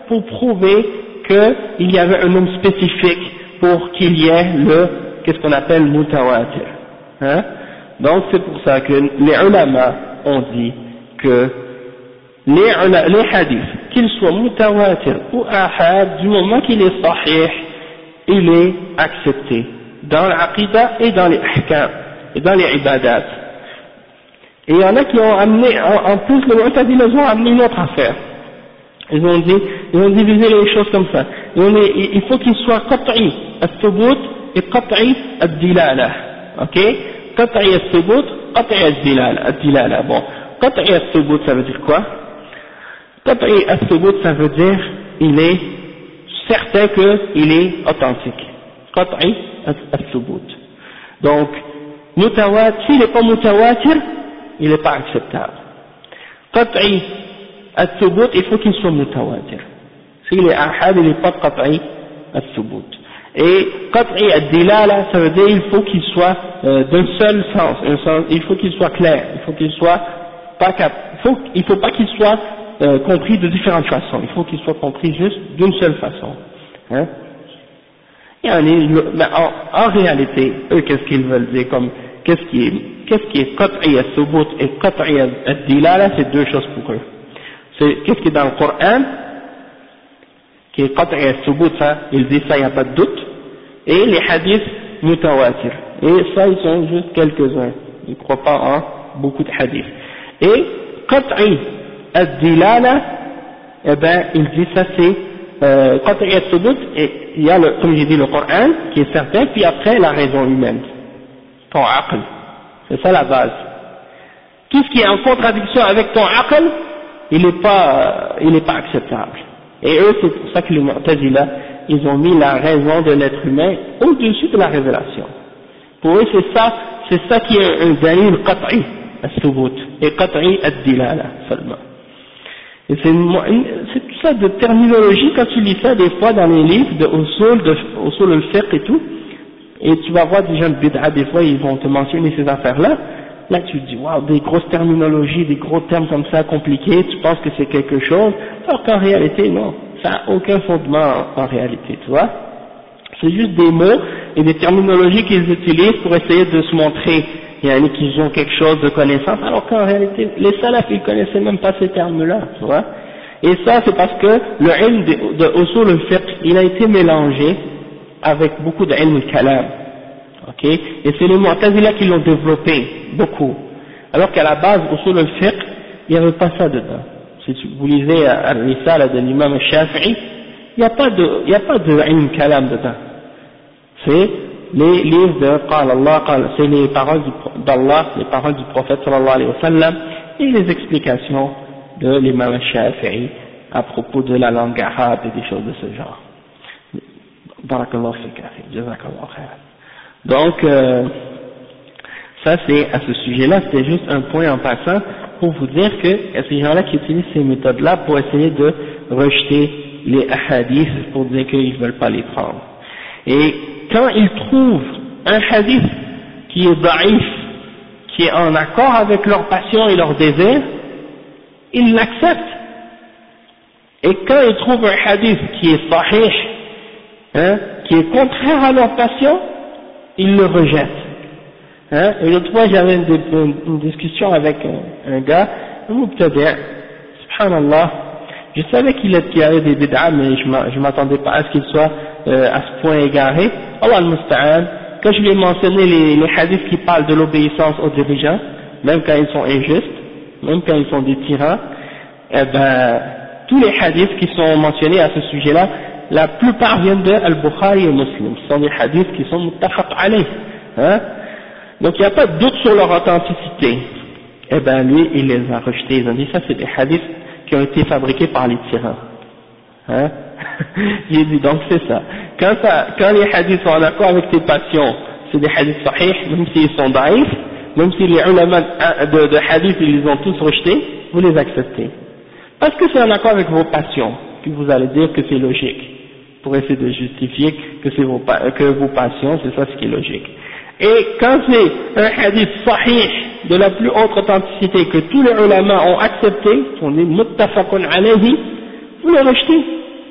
pour prouver qu'il y avait un nombre spécifique pour qu'il y ait qu'est-ce qu'on appelle mutawatir. Hein? Donc c'est pour ça que les ulama ont dit que les hadiths, qu'ils soient mutawatir ou ahad, du moment qu'il est sahih, il est accepté dans l'aqida et dans les ahkam et dans les ibadat. Et il y en a qui ont amené, en plus les mu'tazila ont amené une autre affaire. Ils ont divisé les choses comme ça. Il faut qu'il soit qat'i al-thubut et qat'i al-dilala. Ok? Qat'i al-thubut, qat'i al-dilala. Bon, qat'i al-thubut ça veut dire quoi? Qat'i al-thubut ça veut dire il est certain qu'il est authentique. Qat'i al-thubut. Donc, s'il n'est pas mutawatir, il n'est pas acceptable. Qat'i al-thubut, il faut qu'il soit mutawatir. S'il est ahad, il n'est pas qat'i al-thubut. Et qat'i al-dilala, ça veut dire il faut qu'il soit d'un seul sens, il faut qu'il soit clair, il faut qu'il soit pas il faut pas qu'il soit compris de différentes façons, il faut qu'il soit compris juste d'une seule façon. Hein? En réalité, eux, qu'est-ce qu'ils veulent dire comme qu'est-ce qui est qat'i al-thubut et qat'i al-dilala, c'est deux choses pour eux. C'est qu'est-ce qui est dans le Coran, qui est qat'i al-thubut, ça, ils disent ça, il n'y a pas de doute, et les hadiths mutawatir. Et ça, ils sont juste quelques-uns, ils ne croient pas en beaucoup de hadiths. Et qat'i al-dilala, eh ben, ils disent ça, c'est qat'i al-thubut, et il y a, comme j'ai dit, le Coran, qui est certain, puis après, la raison humaine, ton aql. C'est ça la base. Tout ce qui est en contradiction avec ton aql, il n'est pas acceptable. Et eux, c'est pour ça que les Mu'tazila, ils ont mis la raison de l'être humain au-dessus de la révélation. Pour eux, c'est ça qui est un dalil qat'i, al-thubut, et qat'i al-dilala seulement. Et c'est tout ça de terminologie, quand tu lis ça des fois dans les livres de usul al-fiqh et tout, et tu vas voir des gens de bid'a, des fois ils vont te mentionner ces affaires-là, là tu te dis, waouh, des grosses terminologies, des gros termes comme ça compliqués, tu penses que c'est quelque chose, alors qu'en réalité non, ça n'a aucun fondement en réalité, tu vois. C'est juste des mots et des terminologies qu'ils utilisent pour essayer de se montrer qu'ils ont quelque chose de connaissance, alors qu'en réalité les salafs ils connaissaient même pas ces termes-là, tu vois. Et ça c'est parce que le ilm de usul al-fiqh, il a été mélangé avec beaucoup de ilm al-kalam, ok, et c'est les Mu'tazila qui l'ont développé beaucoup, alors qu'à la base usul al-fiqh il n'y avait pas ça dedans. Si vous lisez al-Risala de l'imam al-Shafi'i, il n'y a pas de ilm kalam dedans, c'est les livres de Qala Allah, c'est les paroles d'Allah, les paroles du prophète sallallahu alayhi wa sallam, et les explications de l'imam al-Shafi'i à propos de la langue arabe et des choses de ce genre. Barakallahu fik, jazakallahu khairan. Donc, ça c'est à ce sujet-là, c'était juste un point en passant pour vous dire que y a ces gens-là qui utilisent ces méthodes-là pour essayer de rejeter les hadiths, pour dire qu'ils ne veulent pas les prendre. Et quand ils trouvent un hadith qui est daïf, qui est en accord avec leur passion et leur désir, ils l'acceptent. Et quand ils trouvent un hadith qui est sahih, qui est contraire à leur passion, ils le rejettent. Et l'autre fois j'avais une discussion avec un gars, un mubtadi', subhanallah, je savais qu'il avait des bid'a, mais je m'attendais pas à ce qu'il soit à ce point égaré. Allah al-Musta'an, quand je lui ai mentionné les hadiths qui parlent de l'obéissance aux dirigeants, même quand ils sont injustes, même quand ils sont des tyrans, eh ben, tous les hadiths qui sont mentionnés à ce sujet-là, la plupart viennent de Al-Bukhari et Muslim. Ce sont des hadiths qui sont muttafaq alayh. Donc il n'y a pas de doute sur leur authenticité. Eh ben lui, il les a rejetés. Ils ont dit ça, c'est des hadiths qui ont été fabriqués par les tyrans. J'ai dit donc c'est ça. Quand les hadiths sont en accord avec tes passions, c'est des hadiths sahih, même s'ils sont daïfs, même si les ulama de hadiths ils les ont tous rejetés, vous les acceptez. Parce que c'est en accord avec vos passions, puis vous allez dire que c'est logique, pour essayer de justifier que vos passions, c'est ça ce qui est logique. Et quand c'est un hadith sahih, de la plus haute authenticité, que tous les ulama ont accepté, qu'on est muttafaqun alayhi, vous le rejetez.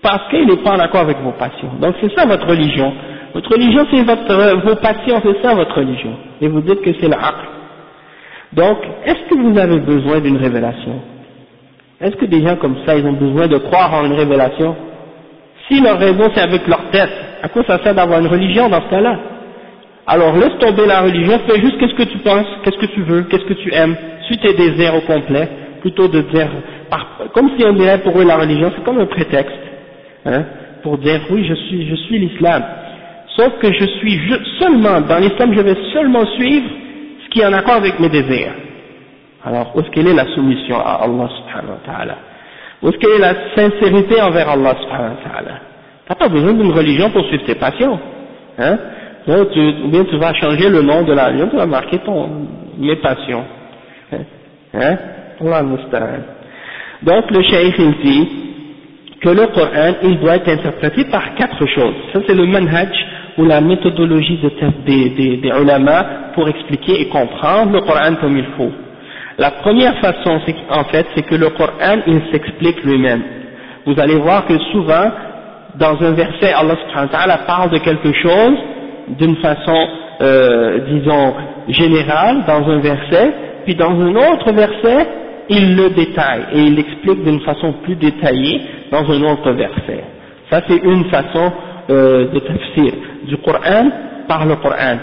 parce qu'il n'est pas en accord avec vos passions. Donc c'est ça votre religion. Votre religion c'est vos passions, c'est ça votre religion. Et vous dites que c'est l'aql. Donc, est-ce que vous avez besoin d'une révélation? Est-ce que des gens comme ça, ils ont besoin de croire en une révélation? Si leur raison c'est avec leur tête, à quoi ça sert d'avoir une religion dans ce cas-là? Alors laisse tomber la religion, fais juste qu'est-ce que tu penses, qu'est-ce que tu veux, qu'est-ce que tu aimes, suis tes désirs au complet, plutôt de dire, comme si on dirait pour eux la religion, c'est comme un prétexte, hein, pour dire oui je suis l'islam. Sauf que je suis seulement, dans l'islam je vais seulement suivre ce qui est en accord avec mes désirs. Alors, où est-ce qu'elle est la soumission à Allah subhanahu wa ta'ala? Où est-ce qu'elle est la sincérité envers Allah subhanahu wa ta'ala? T'as pas besoin d'une religion pour suivre tes passions, hein? Ou bien tu vas changer le nom de la religion, tu vas marquer mes passions, hein? Allah musta'an. Donc, le cheikh il dit que le Coran, il doit être interprété par 4 choses. Ça c'est le manhaj, ou la méthodologie des ulama pour expliquer et comprendre le Coran comme il faut. La première façon, en fait, c'est que le Coran, il s'explique lui-même. Vous allez voir que souvent, dans un verset, Allah subhanahu wa ta'ala parle de quelque chose d'une façon, disons, générale, dans un verset, puis dans un autre verset, il le détaille, et il l'explique d'une façon plus détaillée dans un autre verset. Ça, c'est une façon de tafsir du Coran par le Coran.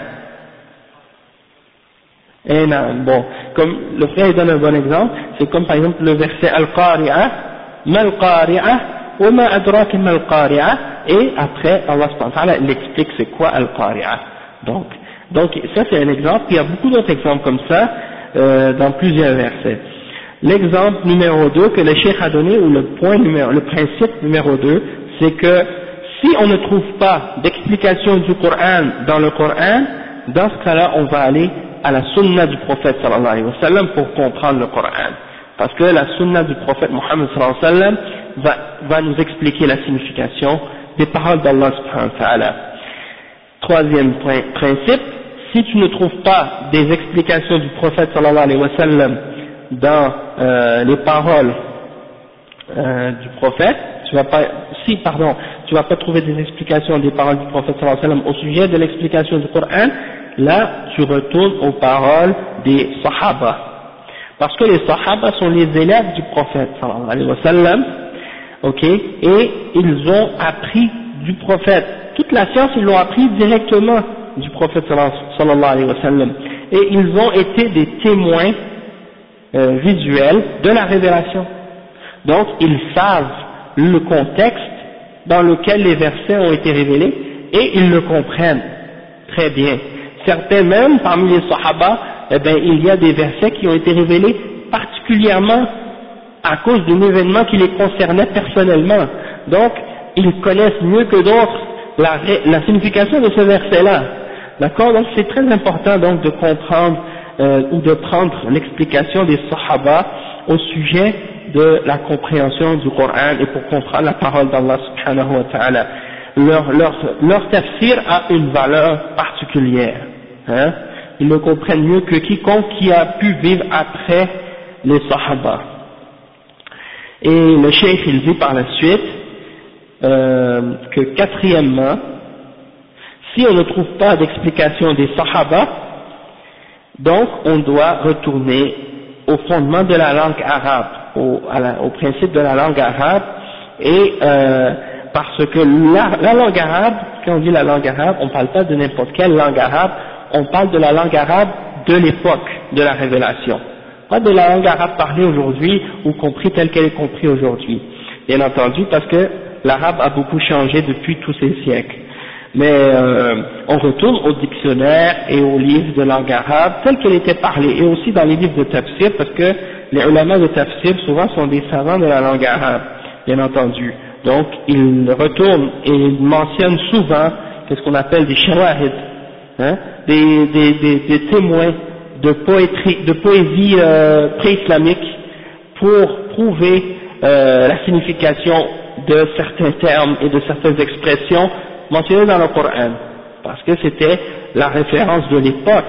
Et bon, comme le frère donne un bon exemple, c'est comme par exemple le verset Al-Qari'ah, Mal-Qari'ah, wa ma adraka Mal-Qari'ah, et après Allah subhanahu wa ta'ala il explique c'est quoi Al-Qari'ah. Donc ça c'est un exemple, il y a beaucoup d'autres exemples comme ça dans plusieurs versets. L'exemple numéro 2 que le cheikh a donné, ou le principe numéro 2, c'est que si on ne trouve pas d'explication du Coran dans le Coran, dans ce cas-là, on va aller à la sunna du prophète sallallahu alayhi wa sallam pour comprendre le Coran. Parce que la sunna du prophète Mohammed sallallahu alayhi wa sallam va nous expliquer la signification des paroles d'Allah subhanahu wa ta'ala. Troisième principe, si tu ne trouves pas des explications du prophète sallallahu alayhi wa sallam dans les paroles du prophète, tu vas pas trouver des explications des paroles du prophète sallallahu alayhi wa sallam au sujet de l'explication du Coran, là tu retournes aux paroles des Sahaba. Parce que les Sahaba sont les élèves du prophète sallallahu alayhi wa sallam, ok, et ils ont appris du prophète. Toute la science, ils l'ont appris directement du prophète sallallahu alayhi wa sallam. Et ils ont été des témoins visuels de la révélation. Donc ils savent le contexte dans lequel les versets ont été révélés et ils le comprennent très bien. Certains même, parmi les Sahaba, il y a des versets qui ont été révélés particulièrement à cause d'un événement qui les concernait personnellement. Donc, ils connaissent mieux que d'autres la signification de ce verset-là. D'accord? Donc, c'est très important donc de comprendre ou de prendre l'explication des Sahaba au sujet de la compréhension du Coran et pour comprendre la parole d'Allah subhanahu wa ta'ala. Leur tafsir a une valeur particulière. Hein? Ils le comprennent mieux que quiconque qui a pu vivre après les Sahaba. Et le cheikh il dit par la suite que quatrièmement, si on ne trouve pas d'explication des Sahaba, donc on doit retourner au fondement de la langue arabe, au principe de la langue arabe, et parce que la langue arabe, quand on dit la langue arabe, on ne parle pas de n'importe quelle langue arabe, on parle de la langue arabe de l'époque de la révélation, pas de la langue arabe parlée aujourd'hui ou compris telle qu'elle est comprise aujourd'hui, bien entendu, parce que l'arabe a beaucoup changé depuis tous ces siècles. Mais on retourne au dictionnaire et aux livres de langue arabe telle qu'elle était parlée, et aussi dans les livres de tafsir, parce que les ulama de tafsir souvent sont des savants de la langue arabe, bien entendu. Donc ils retournent et ils mentionnent souvent ce qu'on appelle des shawahid, hein, des témoins de poésie pré-islamique pour prouver la signification de certains termes et de certaines expressions mentionnées dans le Coran, parce que c'était la référence de l'époque.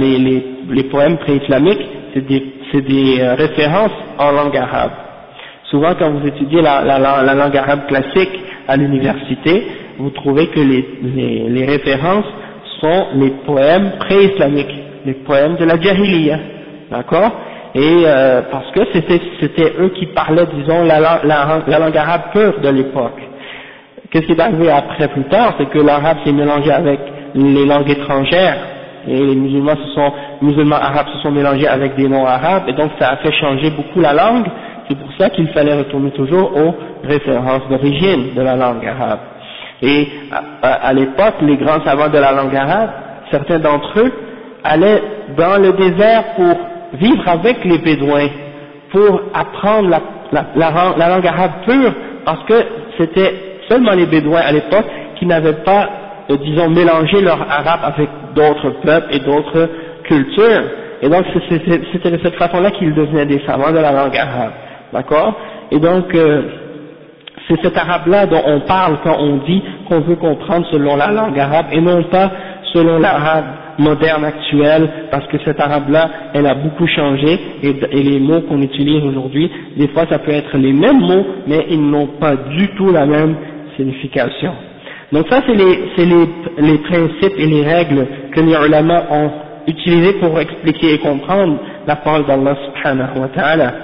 Les poèmes pré-islamiques, c'est des références en langue arabe. Souvent, quand vous étudiez la langue arabe classique à l'université, vous trouvez que les références sont les poèmes pré-islamiques, les poèmes de la Jahiliya, d'accord? Et parce que c'était eux qui parlaient, disons, la langue arabe pure de l'époque. Qu'est-ce qui est arrivé après plus tard, c'est que l'arabe s'est mélangé avec les langues étrangères, et les musulmans arabes se sont mélangés avec des noms arabes, et donc ça a fait changer beaucoup la langue. C'est pour ça qu'il fallait retourner toujours aux références d'origine de la langue arabe. Et à l'époque, les grands savants de la langue arabe, certains d'entre eux allaient dans le désert pour vivre avec les Bédouins, pour apprendre la langue arabe pure, parce que c'était seulement les Bédouins à l'époque qui n'avaient pas, disons, mélangé leur arabe avec d'autres peuples et d'autres cultures. Et donc c'était de cette façon-là qu'ils devenaient des savants de la langue arabe. D'accord? Et donc c'est cet arabe-là dont on parle quand on dit qu'on veut comprendre selon la langue arabe et non pas selon l'arabe moderne actuel, parce que cet arabe-là, elle a beaucoup changé et les mots qu'on utilise aujourd'hui, des fois ça peut être les mêmes mots, mais ils n'ont pas du tout la même signification. Donc ça c'est les principes et les règles que les ulama ont utilisés pour expliquer et comprendre la parole d'Allah subhanahu wa ta'ala.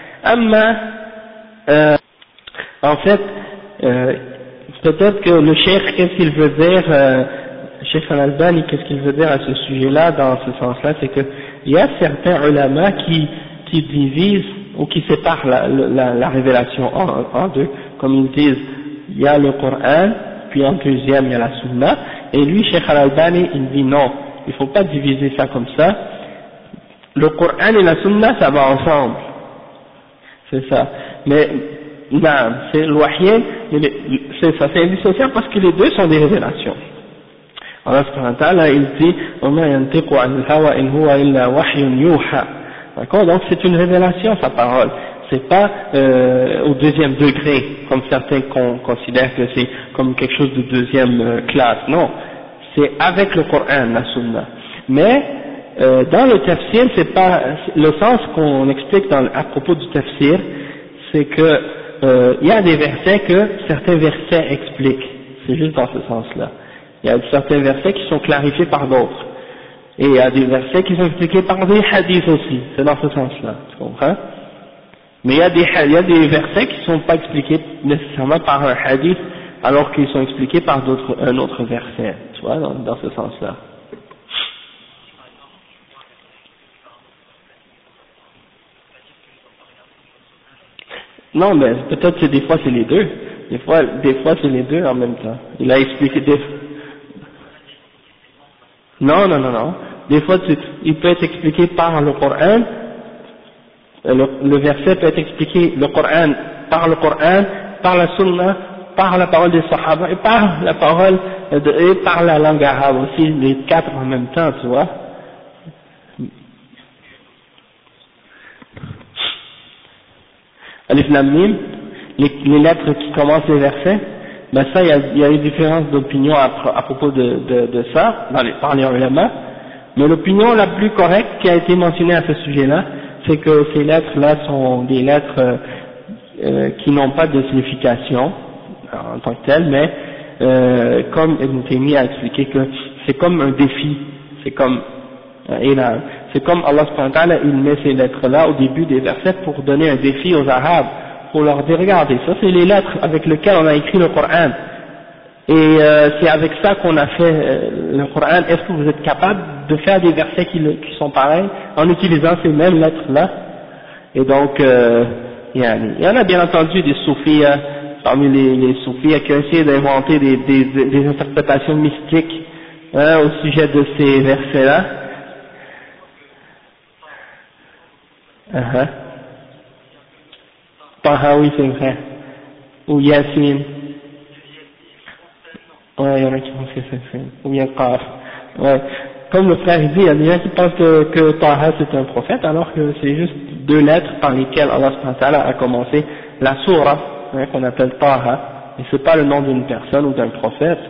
En fait, peut-être que le cheikh, qu'est-ce qu'il veut dire, Cheikh Al-Albani, qu'est-ce qu'il veut dire à ce sujet-là, dans ce sens-là, c'est que il y a certains ulama qui divisent ou qui séparent la révélation en deux, comme ils disent, il y a le Coran, puis en deuxième il y a la Sunna, et lui, Cheikh Al-Albani, il dit non, il faut pas diviser ça comme ça, le Coran et la Sunna, ça va ensemble, c'est ça, mais non, c'est le wahyin, c'est ça, c'est indissociable parce que les deux sont des révélations. Allah subhanahu wa ta'ala, il dit وَمَا يَنْتِقُ عَنِ الْهَوَىٰ إِنْ هُوَ إِلَّا وَحْيٌ يُوحَىٰ. D'accord, donc c'est une révélation sa parole, c'est pas au deuxième degré comme certains considèrent que c'est comme quelque chose de deuxième classe, non, c'est avec le Coran, la Sunna. Mais dans le tafsir, c'est pas le sens qu'on explique à propos du tafsir, c'est que il y a des versets que certains versets expliquent, c'est juste dans ce sens-là. Il y a certains versets qui sont clarifiés par d'autres, et il y a des versets qui sont expliqués par des hadiths aussi, c'est dans ce sens-là, tu comprends? Mais il y a des versets qui ne sont pas expliqués nécessairement par un hadith, alors qu'ils sont expliqués par un autre verset, tu vois, dans ce sens-là. Non, mais peut-être que des fois c'est les deux. Des fois c'est les deux en même temps. Il a expliqué Non. Des fois il peut être expliqué par le Coran. Le verset peut être expliqué le Coran, par la Sunna, par la parole des Sahaba et par la parole et par la langue arabe aussi, les quatre en même temps, tu vois. Alif Lam Mim, les lettres qui commencent les versets, ben ça il y a eu différence d'opinion à propos de ça par les ulama, mais l'opinion la plus correcte qui a été mentionnée à ce sujet-là, c'est que ces lettres-là sont des lettres qui n'ont pas de signification en tant que telles, mais comme Ibn Taymiyyah a expliqué que c'est comme un défi, c'est comme Allah subhanahu wa ta'ala, il met ces lettres-là au début des versets pour donner un défi aux Arabes, pour leur dire regardez, ça c'est les lettres avec lesquelles on a écrit le Coran, et c'est avec ça qu'on a fait le Coran. Est-ce que vous êtes capable de faire des versets qui sont pareils en utilisant ces mêmes lettres-là? Et donc il y en a bien entendu des soufis, parmi les soufis qui ont essayé d'inventer des interprétations mystiques au sujet de ces versets-là. Taha, oui, c'est vrai. Ou Yassine. Ouais, il y en a qui pensent que c'est vrai. Ou bien Qaf. Ouais. Comme le frère dit, il y a des gens qui pensent que Taha c'est un prophète, alors que c'est juste deux lettres par lesquelles Allah subhanahu wa ta'ala a commencé la sourate, qu'on appelle Taha. Et c'est pas le nom d'une personne ou d'un prophète.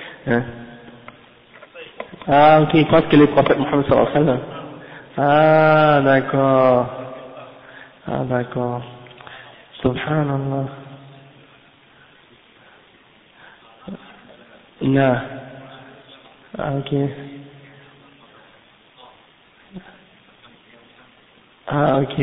Ah, ok, ils pensent que les prophètes Muhammad sallallahu alayhi wa sallam. Ah, d'accord. Subhanallah. Non. Ah, ok. Ah, ok.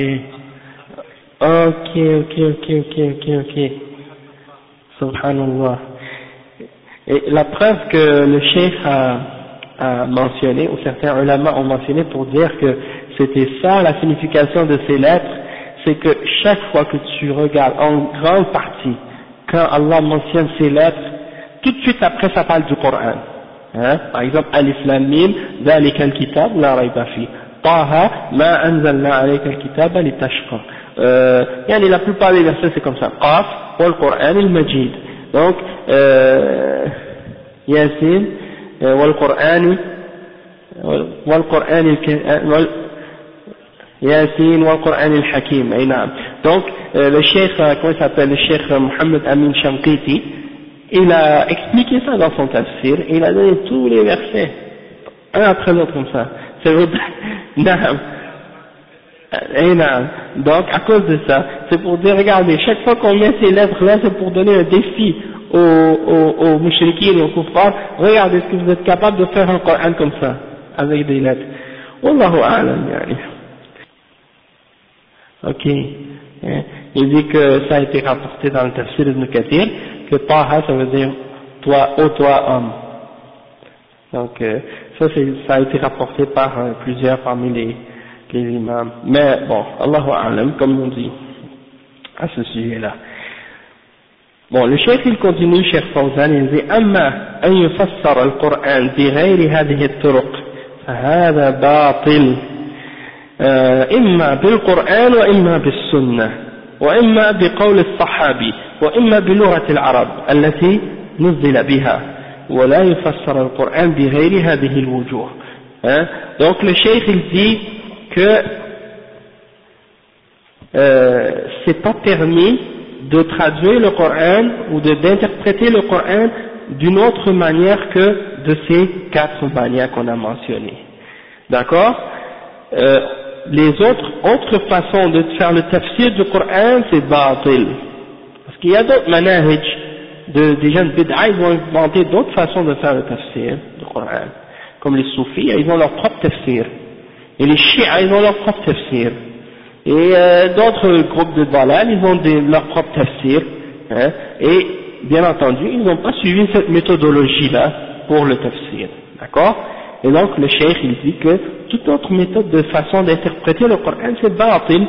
Ok. Subhanallah. Et la preuve que le cheikh a mentionné, ou certains ulama ont mentionné pour dire que c'était ça la signification de ces lettres, c'est que chaque fois que tu regardes en grande partie, quand Allah mentionne ces lettres, tout de suite après ça parle du Coran. Hein? Par exemple, Alif Lam Mim, ذلك الكتاب لا ريب فيه. طه ما أنزلنا عليك الكتاب لتشقى. يعني la plupart des versets c'est comme ça. Qaf والقرآن المجيد. Donc, Yasin, والقرآن Yasin والقرآن الحكيم. أي نعم. Donc, le cheikh, comment il s'appelle, le cheikh Mohammed Amin Shamqiti, il a expliqué ça dans son tafsir, et il a donné tous les versets, un après l'autre comme ça. C'est vrai. Donc, à cause de ça, c'est pour dire, regardez, chaque fois qu'on met ces lettres-là, c'est pour donner un défi aux mouchriquins et aux kuffars. Regardez, est-ce que vous êtes capable de faire un Coran comme ça, avec des lettres. Wallahu a'lam, yani. Ok. Il dit que ça a été rapporté dans le tafsir Ibn Kathir, que Taha, ça veut dire toi, ô toi homme. Donc, ça a été rapporté par plusieurs parmi les imams. Mais bon, Allahu a'lam, comme on dit à ce sujet-là. Bon, le cheikh il continue, Cheikh Fawzan, il dit أما أن يفسر القرآن بغير هذه الطرق فهذا باطل إما بالقرآن وإما بالسنة وإما بقول الصحابي وإما بلغة العرب التي نزل بها ولا يفسر القرآن بغير هذه الوجوه. Donc le cheikh il dit que c'est pas permis de traduire le Coran ou d'interpréter le Coran d'une autre manière que de ces 4 manières qu'on a mentionnées. D'accord? Les autres façons de faire le tafsir du Coran, c'est batil. Parce qu'il y a d'autres manahij des gens de bid'a, ils ont inventé d'autres façons de faire le tafsir du Coran. Comme les soufis, ils ont leur propre tafsir. Et les chiites, ils ont leur propre tafsir. Et d'autres groupes de dalal, ils ont leur propre tafsir. Hein, et bien entendu, ils n'ont pas suivi cette méthodologie-là pour le tafsir. D'accord? Et donc le cheikh il dit que toute autre méthode de façon d'interpréter le Coran c'est batil.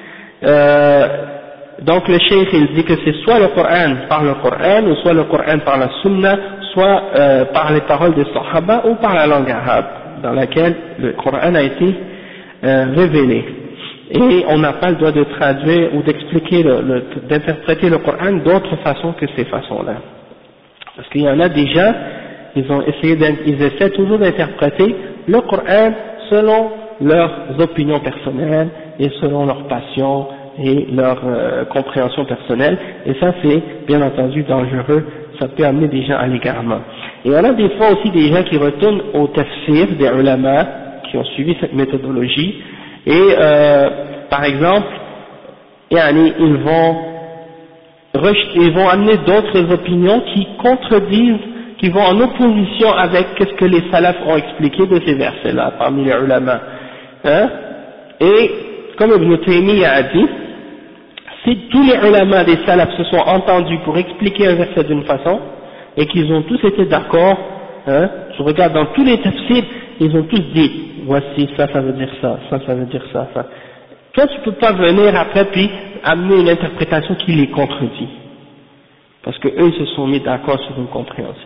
Donc le cheikh il dit que c'est soit le Coran par le Coran ou soit le Coran par la Sunna, soit par les paroles des Sahaba ou par la langue arabe dans laquelle le Coran a été révélé. Et on n'a pas le droit de traduire ou d'expliquer, d'interpréter le Coran d'autre façon que ces façons-là. Parce qu'il y en a déjà, ils essaient toujours d'interpréter le Coran selon leurs opinions personnelles et selon leur passion et leur compréhension personnelle, et ça c'est bien entendu dangereux, ça peut amener des gens à l'égarement. Et on a des fois aussi des gens qui retournent au tafsir des ulama qui ont suivi cette méthodologie, et par exemple, ils vont amener d'autres opinions qui contredisent, qui vont en opposition avec ce que les salafs ont expliqué de ces versets-là, parmi les ulama. Hein? Et, comme Ibn Taymiyyah a dit, si tous les ulama des salafs se sont entendus pour expliquer un verset d'une façon, et qu'ils ont tous été d'accord, hein, je regarde dans tous les tafsirs, ils ont tous dit, voici ça veut dire ça, ça veut dire ça. Toi tu peux pas venir après puis amener une interprétation qui les contredit. Parce que eux ils se sont mis d'accord sur une compréhension.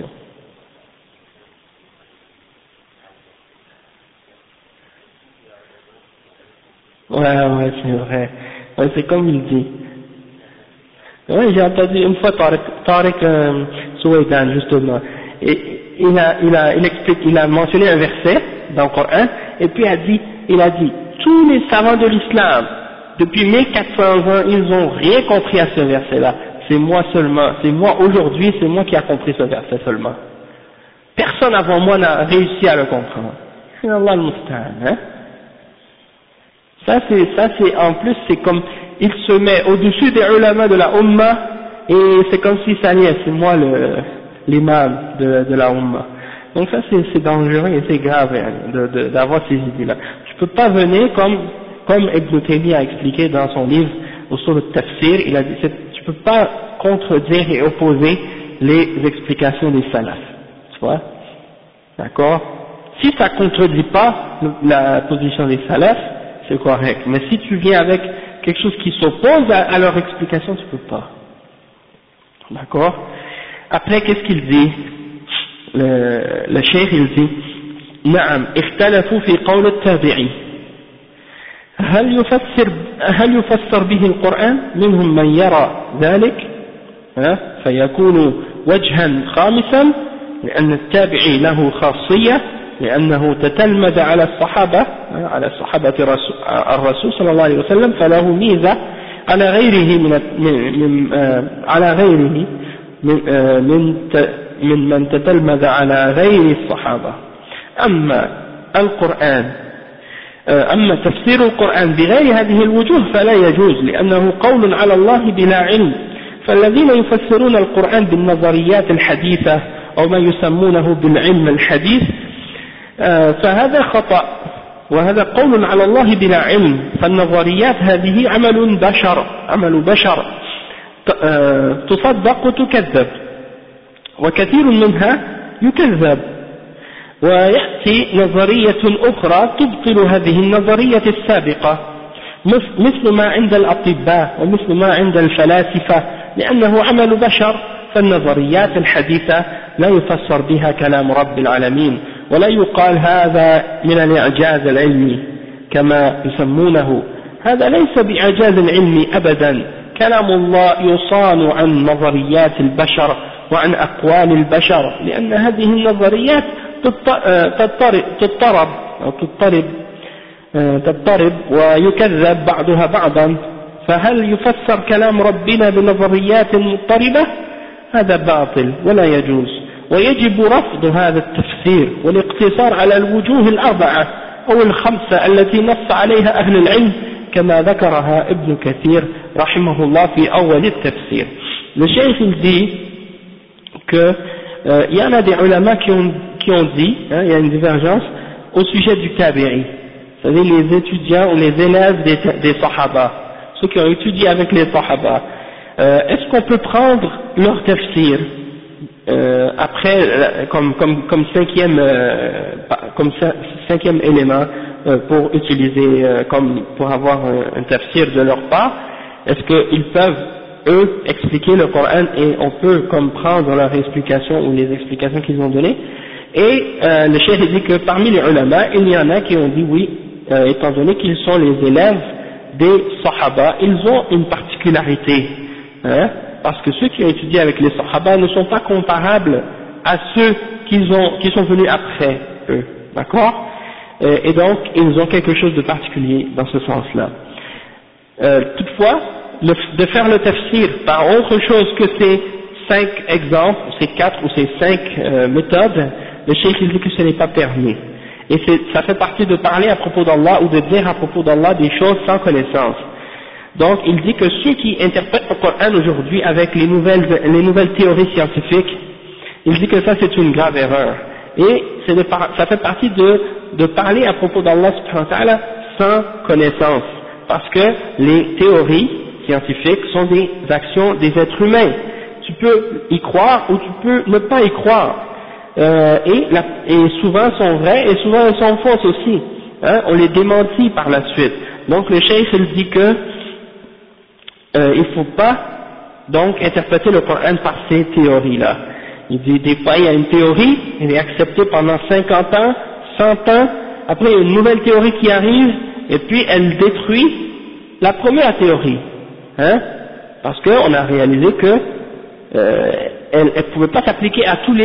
Ouais, c'est vrai. Ouais, c'est comme il dit. Ouais, j'ai entendu une fois Tariq Souaidan, justement. Et il a mentionné un verset dans le Coran, et puis il a dit, tous les savants de l'islam, depuis 1400 ans, ils n'ont rien compris à ce verset-là. C'est moi seulement, c'est moi aujourd'hui, c'est moi qui a compris ce verset seulement. Personne avant moi n'a réussi à le comprendre. C'est Allah al-Musta'an, hein. Ça c'est, en plus, c'est comme, il se met au-dessus des ulama de la Ummah, et c'est comme si ça y est, c'est moi l'imam de la Ummah. Donc ça c'est dangereux et c'est grave d'avoir ces idées-là. Tu peux pas venir comme Ibn Taymiyyah a expliqué dans son livre Usul al-Tafsir, il a dit tu peux pas contredire et opposer les explications des salafs, tu vois, d'accord? Si ça contredit pas la position des salafs, c'est correct, mais si tu viens avec quelque chose qui s'oppose à leur explication, tu peux pas, d'accord? Après, qu'est-ce qu'il dit? Le cheikh il dit نعم اختلفوا في قول التابعي هل يفسر به القرآن منهم من يرى ذلك فيكون وجها خامسا لأن التابعي له خاصية لأنه تتلمذ على الصحابة الرسول صلى الله عليه وسلم فله ميزة على غيره من تتلمذ على غير الصحابة. أما تفسير القرآن بغير هذه الوجوه فلا يجوز لأنه قول على الله بلا علم، فالذين يفسرون القرآن بالنظريات الحديثة أو ما يسمونه بالعلم الحديث فهذا خطأ، وهذا قول على الله بلا علم، فالنظريات هذه عمل بشر تصدق وتكذب، وكثير منها يكذب، ويأتي نظرية أخرى تبطل هذه النظرية السابقة مثل ما عند الأطباء ومثل ما عند الفلاسفة، لأنه عمل بشر، فالنظريات الحديثة لا يفسر بها كلام رب العالمين، ولا يقال هذا من الإعجاز العلمي كما يسمونه، هذا ليس بإعجاز علمي أبدا، كلام الله يصان عن نظريات البشر وعن أقوال البشر، لأن هذه النظريات تضطرب ويكذب بعضها بعضا، فهل يفسر كلام ربنا بنظريات مضطربة؟ هذا باطل ولا يجوز، ويجب رفض هذا التفسير والاقتصار على الوجوه الأربعة أو الخمسة التي نص عليها أهل العلم كما ذكرها ابن كثير رحمه الله في أول التفسير. Le cheikh il dit que il y en a des ulama qui ont dit, il y a une divergence au sujet du tabi'i, c'est-à-dire les étudiants ou les élèves des sahaba, ceux qui ont étudié avec les sahaba. Est-ce qu'on peut prendre leur tafsir après comme cinquième élément pour utiliser pour avoir un tafsir de leur part? Est-ce qu'ils peuvent eux expliquer le Coran et on peut comme prendre leur explication ou les explications qu'ils ont données? Et le cheikh dit que parmi les ulama il y en a qui ont dit oui, étant donné qu'ils sont les élèves des sahaba, ils ont une particularité, parce que ceux qui ont étudié avec les sahaba ne sont pas comparables à ceux qui sont venus après eux, d'accord? Et donc ils ont quelque chose de particulier dans ce sens-là. Toutefois, de faire le tafsir par autre chose que ces 5 exemples, ces 4 ou ces 5 méthodes, le cheikh il dit que ce n'est pas permis. Et ça fait partie de parler à propos d'Allah ou de dire à propos d'Allah des choses sans connaissance. Donc il dit que ceux qui interprètent le Coran aujourd'hui avec les nouvelles théories scientifiques, il dit que ça c'est une grave erreur. Et ça fait partie de parler à propos d'Allah subhanahu wa ta'ala sans connaissance. Parce que les théories scientifiques sont des actions des êtres humains. Tu peux y croire ou tu peux ne pas y croire. Et souvent sont vraies et souvent elles sont fausses aussi. On les démentit par la suite. Donc le cheikh il dit que il ne faut pas donc interpréter le Coran par ces théories-là. Il dit des fois il y a une théorie, elle est acceptée pendant 50 ans, 100 ans, après il y a une nouvelle théorie qui arrive et puis elle détruit la première théorie, parce qu'on a réalisé que elle ne pouvait pas s'appliquer à tous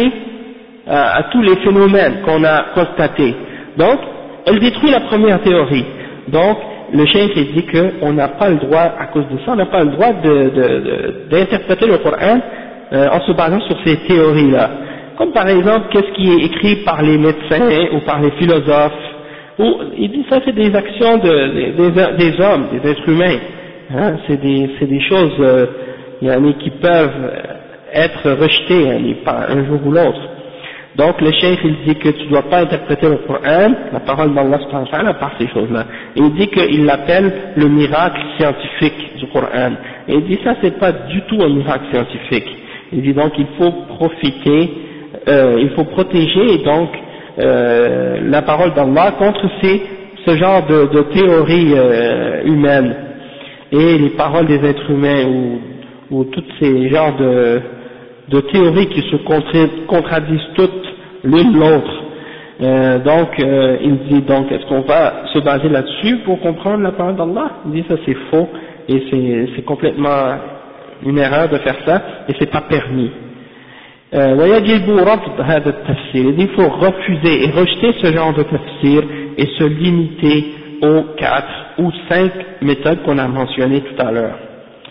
les phénomènes qu'on a constatés. Donc elle détruit la première théorie. Donc le cheikh dit qu'on n'a pas le droit, à cause de ça, on n'a pas le droit d'interpréter le Coran en se basant sur ces théories-là. Comme par exemple, qu'est-ce qui est écrit par les médecins ou par les philosophes, ou il dit ça c'est des actions des hommes, des êtres humains, hein, c'est des choses qui peuvent être rejetées par un jour ou l'autre. Donc le cheikh il dit que tu ne dois pas interpréter le Coran, la parole d'Allah subhanahu wa ta'ala, par ces choses-là. Et il dit qu'il l'appelle le miracle scientifique du Coran. Et il dit ça c'est pas du tout un miracle scientifique. Il dit donc il faut profiter, il faut protéger donc la parole d'Allah contre ce genre de théories humaines et les paroles des êtres humains ou tous ces genres de théories qui se contradisent toutes l'une l'autre. Il dit donc est-ce qu'on va se baser là-dessus pour comprendre la parole d'Allah? Il dit ça c'est faux et c'est complètement une erreur de faire ça et c'est pas permis. ويجب رفض هذا التفسير. Il faut refuser et rejeter ce genre de tafsir et se limiter aux 4 ou 5 méthodes qu'on a mentionnées tout à l'heure.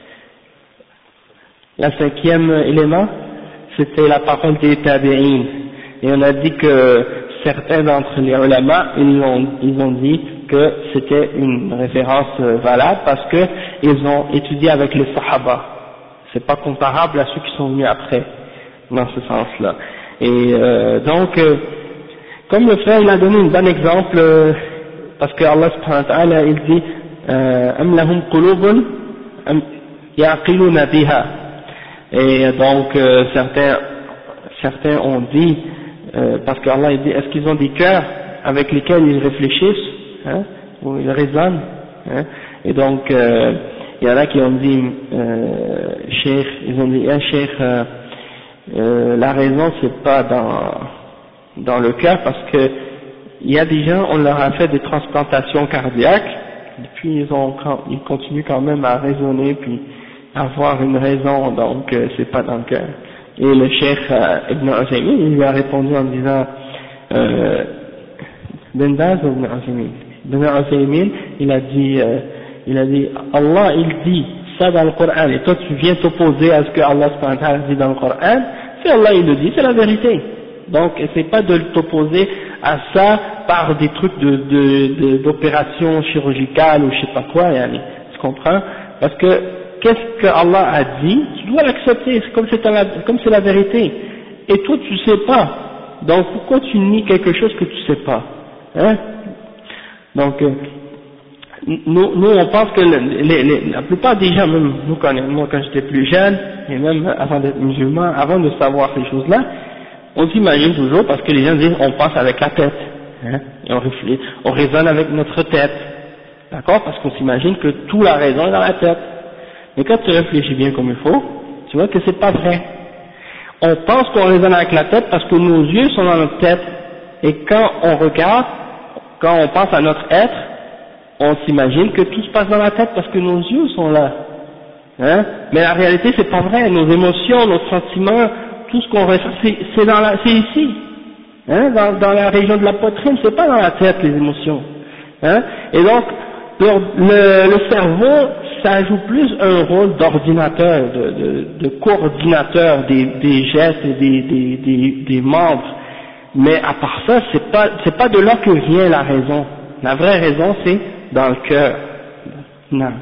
La 5e élément, c'était la parole des tabi'in. Et on a dit que certains d'entre les ulama, ils ont dit que c'était une référence valable parce que ils ont étudié avec les sahaba. C'est pas comparable à ceux qui sont venus après, dans ce sens-là. Et comme le frère il a donné un bon exemple, parce que Allah subhanahu wa ta'ala il dit am lahum qulubun ya'qiluna biha. Et donc certains ont dit parce qu'Allah il dit est-ce qu'ils ont des cœurs avec lesquels ils réfléchissent, hein, ou ils raisonnent, hein, et donc il y en a qui ont dit cheikh, ils ont dit cheikh, la raison c'est pas dans le cœur parce que il y a des gens on leur a fait des transplantations cardiaques et puis ils continuent quand même à raisonner puis avoir une raison, donc c'est pas dans le cœur. Et le cheikh Ibn Uthaymin il lui a répondu en disant Ben Baz ou Ibn Uthaymin? Ibn Uthaymin il a dit Allah il dit ça dans le Coran et toi tu viens t'opposer à ce que Allah subhanahu wa ta'ala dit dans le Coran. Si Allah il le dit c'est la vérité, donc c'est pas de t'opposer à ça par des trucs d'opération chirurgicale ou je sais pas quoi, tu comprends, parce que qu'est-ce que Allah a dit, tu dois l'accepter, comme c'est la vérité. Et toi tu sais pas, donc pourquoi tu nies quelque chose que tu sais pas, hein? Donc nous on pense que la plupart des gens, même moi quand j'étais plus jeune, et même avant d'être musulman, avant de savoir ces choses-là, on s'imagine toujours, parce que les gens disent on pense avec la tête, hein, et on raisonne avec notre tête, d'accord, parce qu'on s'imagine que toute la raison est dans la tête. Mais quand tu réfléchis bien comme il faut, tu vois que c'est pas vrai. On pense qu'on raisonne avec la tête parce que nos yeux sont dans notre tête, et quand on regarde, quand on pense à notre être, on s'imagine que tout se passe dans la tête parce que nos yeux sont là, hein. Mais la réalité c'est pas vrai, nos émotions, nos sentiments, tout ce qu'on ressent, c'est ici, hein, dans la région de la poitrine, c'est pas dans la tête les émotions, hein. Et donc le cerveau, ça joue plus un rôle d'ordinateur, de coordinateur des gestes et des membres, mais à part ça, c'est pas de là que vient la raison. La vraie raison c'est dans le cœur. Non.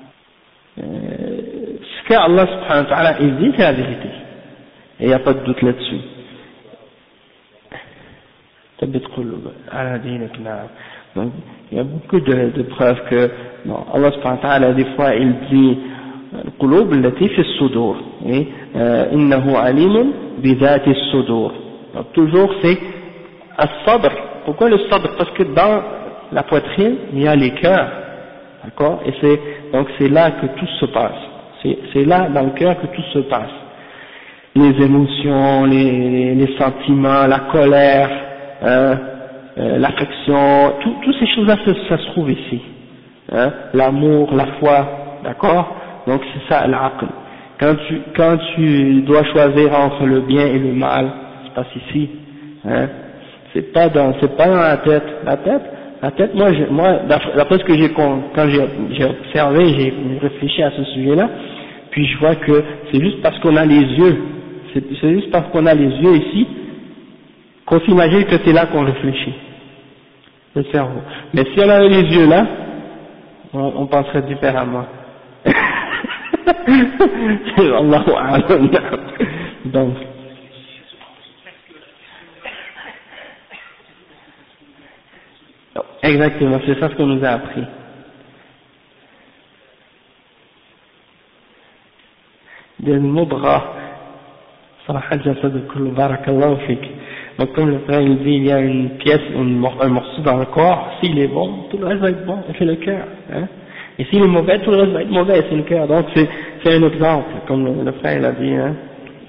Ce que Allah subhanahu wa ta'ala il dit c'est la vérité. Et il n'y a pas de doute là-dessus. Donc, il y a beaucoup de preuves que bon, Allah subhanahu wa ta'ala des fois il dit القلوب التي في الصدور إنه عليم بذات الصدور. Donc toujours c'est as-sabr. Pourquoi le sabr? Parce que dans la poitrine il y a les cœurs, d'accord, et c'est là que tout se passe, c'est là dans le cœur que tout se passe, les émotions, les sentiments, la colère, l'affection, toutes ces choses-là ça se trouve ici, hein, l'amour, la foi, d'accord, donc c'est ça l'aql. Quand tu dois choisir entre le bien et le mal, ça se passe ici, hein, c'est pas dans la tête. La tête, moi, d'après ce que quand j'ai observé, j'ai réfléchi à ce sujet-là, puis je vois que c'est juste parce qu'on a les yeux, c'est juste parce qu'on a les yeux ici, qu'on s'imagine que c'est là qu'on réfléchit, le cerveau. Mais si on avait les yeux là, on penserait différemment. Allahu a'lam. Donc, exactement, c'est ça ce qu'on nous a appris. Des mudra, صراحة جسد كله بارك الله فيك. Donc comme le frère il dit, il y a une pièce, un morceau dans le corps, s'il est bon, tout le reste va être bon, et c'est le cœur. Hein? Et s'il est mauvais, tout le reste va être mauvais, et c'est le cœur. Donc c'est un exemple, comme le frère il a dit. Hein?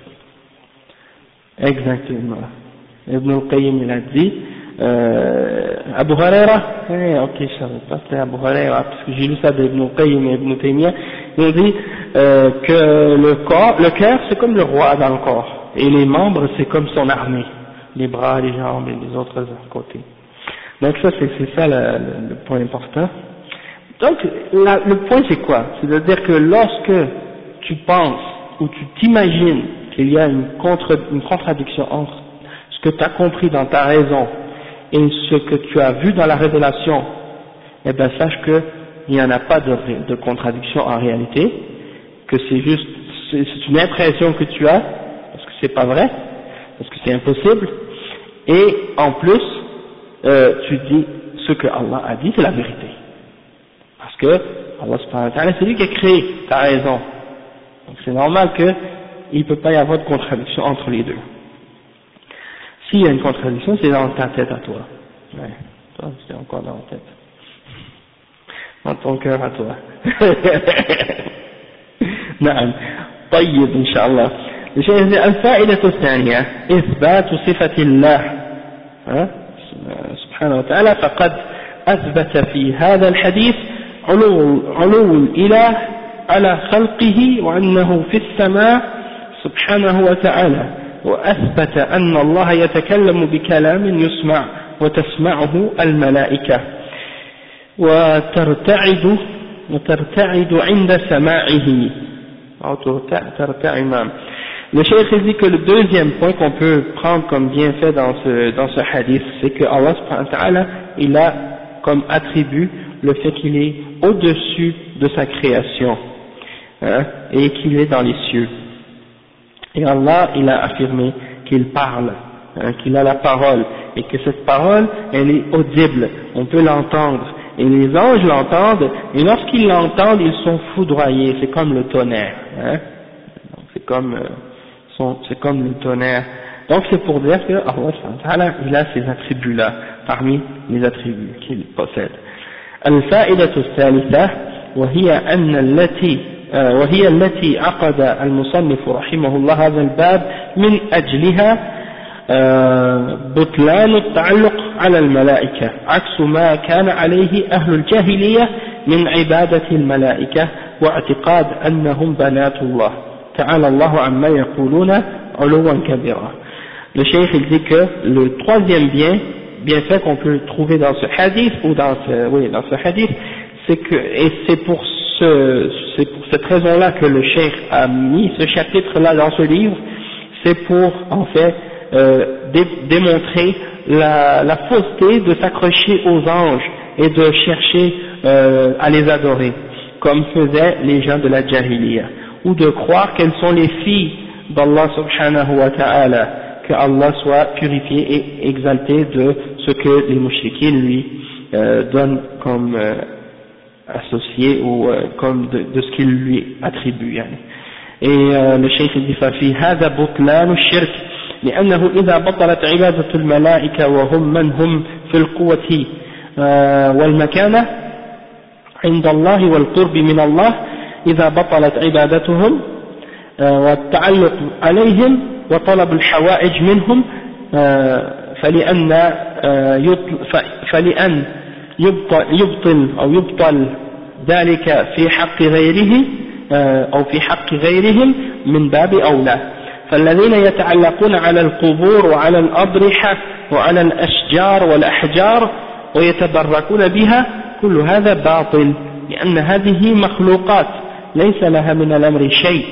Exactement. Ibn al-Qayyim il a dit, Abu Huraira, ok, je savais pas c'était Abu Huraira, parce que j'ai lu ça d'Ibn al-Qayyim et Ibn Taymiyyah, ils ont dit que le cœur c'est comme le roi dans le corps, et les membres c'est comme son armée, les bras, les jambes et les autres à côté. Donc ça c'est ça le point important. Donc le point c'est quoi? C'est-à-dire que lorsque tu penses ou tu t'imagines qu'il y a une contradiction entre ce que tu as compris dans ta raison et ce que tu as vu dans la révélation, eh bien sache qu'il n'y en a pas de contradiction en réalité, que c'est une impression que tu as, parce que c'est pas vrai, parce que c'est impossible, et en plus, tu dis ce que Allah a dit, c'est la vérité. Parce que Allah subhanahu wa ta'ala, c'est lui qui a créé ta raison. Donc c'est normal qu'il ne peut pas y avoir de contradiction entre les deux. S'il y a une contradiction, c'est dans ta tête à toi. Ouais, toi, c'est encore dans ta tête. Dans ton cœur à toi. نعم. طيب إن شاء الله. الفائدة الثانية إثبات صفة الله سبحانه وتعالى، فقد أثبت في هذا الحديث علو الإله على خلقه وأنه في السماء سبحانه وتعالى، وأثبت أن الله يتكلم بكلام يسمع وتسمعه الملائكة وترتعد عند سماعه أو ترتعد. Le cheikh dit que le deuxième point qu'on peut prendre comme bienfait dans ce hadith, c'est que Allah subhanahu wa ta'ala, il a comme attribut le fait qu'il est au-dessus de sa création, hein, et qu'il est dans les cieux. Et Allah, il a affirmé qu'il parle, hein, qu'il a la parole, et que cette parole, elle est audible, on peut l'entendre, et les anges l'entendent, et lorsqu'ils l'entendent, ils sont foudroyés, c'est comme le tonnerre, hein, c'est comme le tonnerre. Donc c'est pour dire que Allah, il a ces attributs-là, parmi les attributs qu'il possède. الفائدة الثالثة وهي التي عقد المصنف رحمه الله هذا الباب من أجلها بطلان التعلق على الملائكة عكس ما كان عليه أهل الجاهلية من عبادة الملائكة واعتقاد أنهم بنات الله تعالى الله عما يقولون علوا كبيرا. Le cheikh il dit que le troisième bienfait qu'on peut trouver dans ce hadith, ou dans ce hadith, c'est que, et c'est pour cette raison-là que le cheikh a mis ce chapitre-là dans ce livre, c'est pour, en fait, démontrer la fausseté de s'accrocher aux anges et de chercher à les adorer, comme faisaient les gens de la Jahiliya, ou de croire qu'elles sont les filles d'Allah subhanahu wa ta'ala, que Allah soit purifié et exalté de ce que les mouchriquins lui donnent comme associé ou comme de ce qu'il lui attribue. يعني. Et le cheikh dit ففي هذا بطلان الشرك لأنه إذا بطلت عبادة الملائكة وهم من هم في القوة والمكانة عند الله والقرب من الله، إذا بطلت عبادتهم والتعلق عليهم وطلب الحوائج منهم فلأن يبطل ذلك في حق غيره أو في حق غيرهم من باب أولى. فالذين يتعلقون على القبور وعلى الأضرحة وعلى الأشجار والأحجار ويتبركون بها كل هذا باطل، لأن هذه مخلوقات ليس لها من الأمر شيء،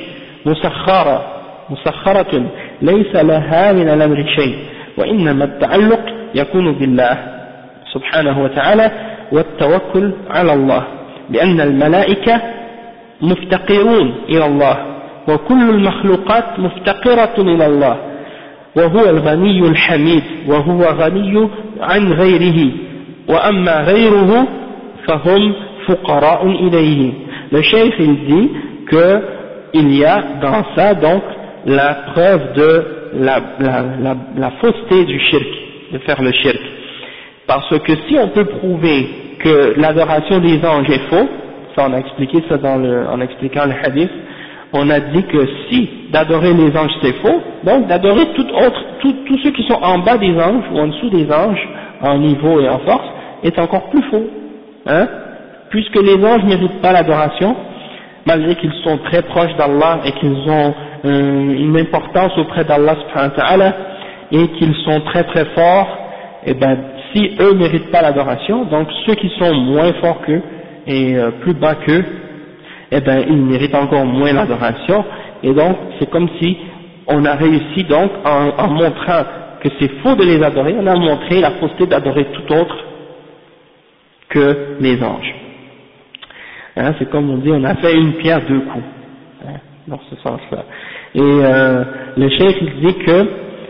مسخرة ليس لها من الأمر شيء، وإنما التعلق يكون بالله سبحانه وتعالى والتوكل على الله، لأن الملائكة مفتقرون إلى الله وكل المخلوقات مفتقرة إلى الله وهو الغني الحميد وهو غني عن غيره وأما غيره فهم فقراء إليه. Le cheikh il dit que il y a dans ça donc la preuve de la fausseté du shirk, de faire le shirk. Parce que si on peut prouver que l'adoration des anges est faux, ça on a expliqué ça en expliquant le hadith, on a dit que si d'adorer les anges c'est faux, donc d'adorer tous ceux qui sont en bas des anges ou en dessous des anges, en niveau et en force, est encore plus faux, hein, puisque les anges ne méritent pas l'adoration, malgré qu'ils sont très proches d'Allah et qu'ils ont une importance auprès d'Allah subhanahu wa ta'ala et qu'ils sont très très forts, et ben si eux ne méritent pas l'adoration, donc ceux qui sont moins forts qu'eux et plus bas qu'eux, eh ben ils méritent encore moins l'adoration, et donc c'est comme si on a réussi donc en montrant que c'est faux de les adorer, on a montré la fausseté d'adorer tout autre que les anges. Hein, c'est comme on dit, on a fait une pierre deux coups, hein, dans ce sens-là. Et le cheikh il dit que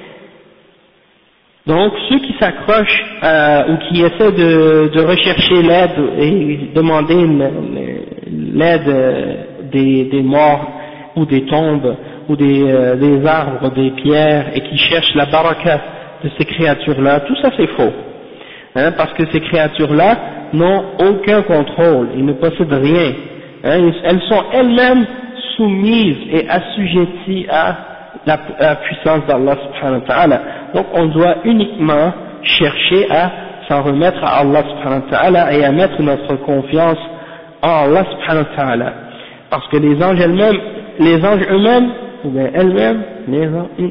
donc ceux qui s'accrochent ou qui essaient de rechercher l'aide et demander l'aide des morts ou des tombes ou des arbres, des pierres, et qui cherchent la baraka de ces créatures-là, tout ça c'est faux, hein, parce que ces créatures-là n'ont aucun contrôle, ils ne possèdent rien, hein, elles sont elles-mêmes soumises et assujetties à la puissance d'Allah subhanahu wa ta'ala. Donc on doit uniquement chercher à s'en remettre à Allah subhanahu wa ta'ala et à mettre notre confiance en Allah subhanahu wa ta'ala. Parce que les anges eux-mêmes, ou bien elles-mêmes, les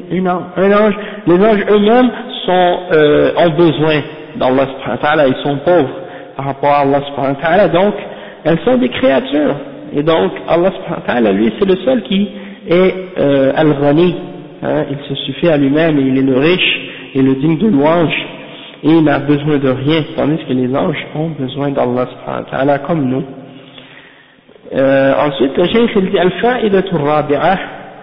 anges eux-mêmes ont besoin d'Allah subhanahu wa ta'ala, ils sont pauvres par rapport à Allah subhanahu wa ta'ala, donc elles sont des créatures, et donc Allah subhanahu wa ta'ala, lui c'est le seul qui est al-Ghani, hein, il se suffit à lui-même et il est le riche et le digne de louange, et il n'a besoin de rien, tandis que les anges ont besoin d'Allah subhanahu wa ta'ala comme nous. Ensuite le cheikh il dit al-fa'idatu ar-rabi'ah,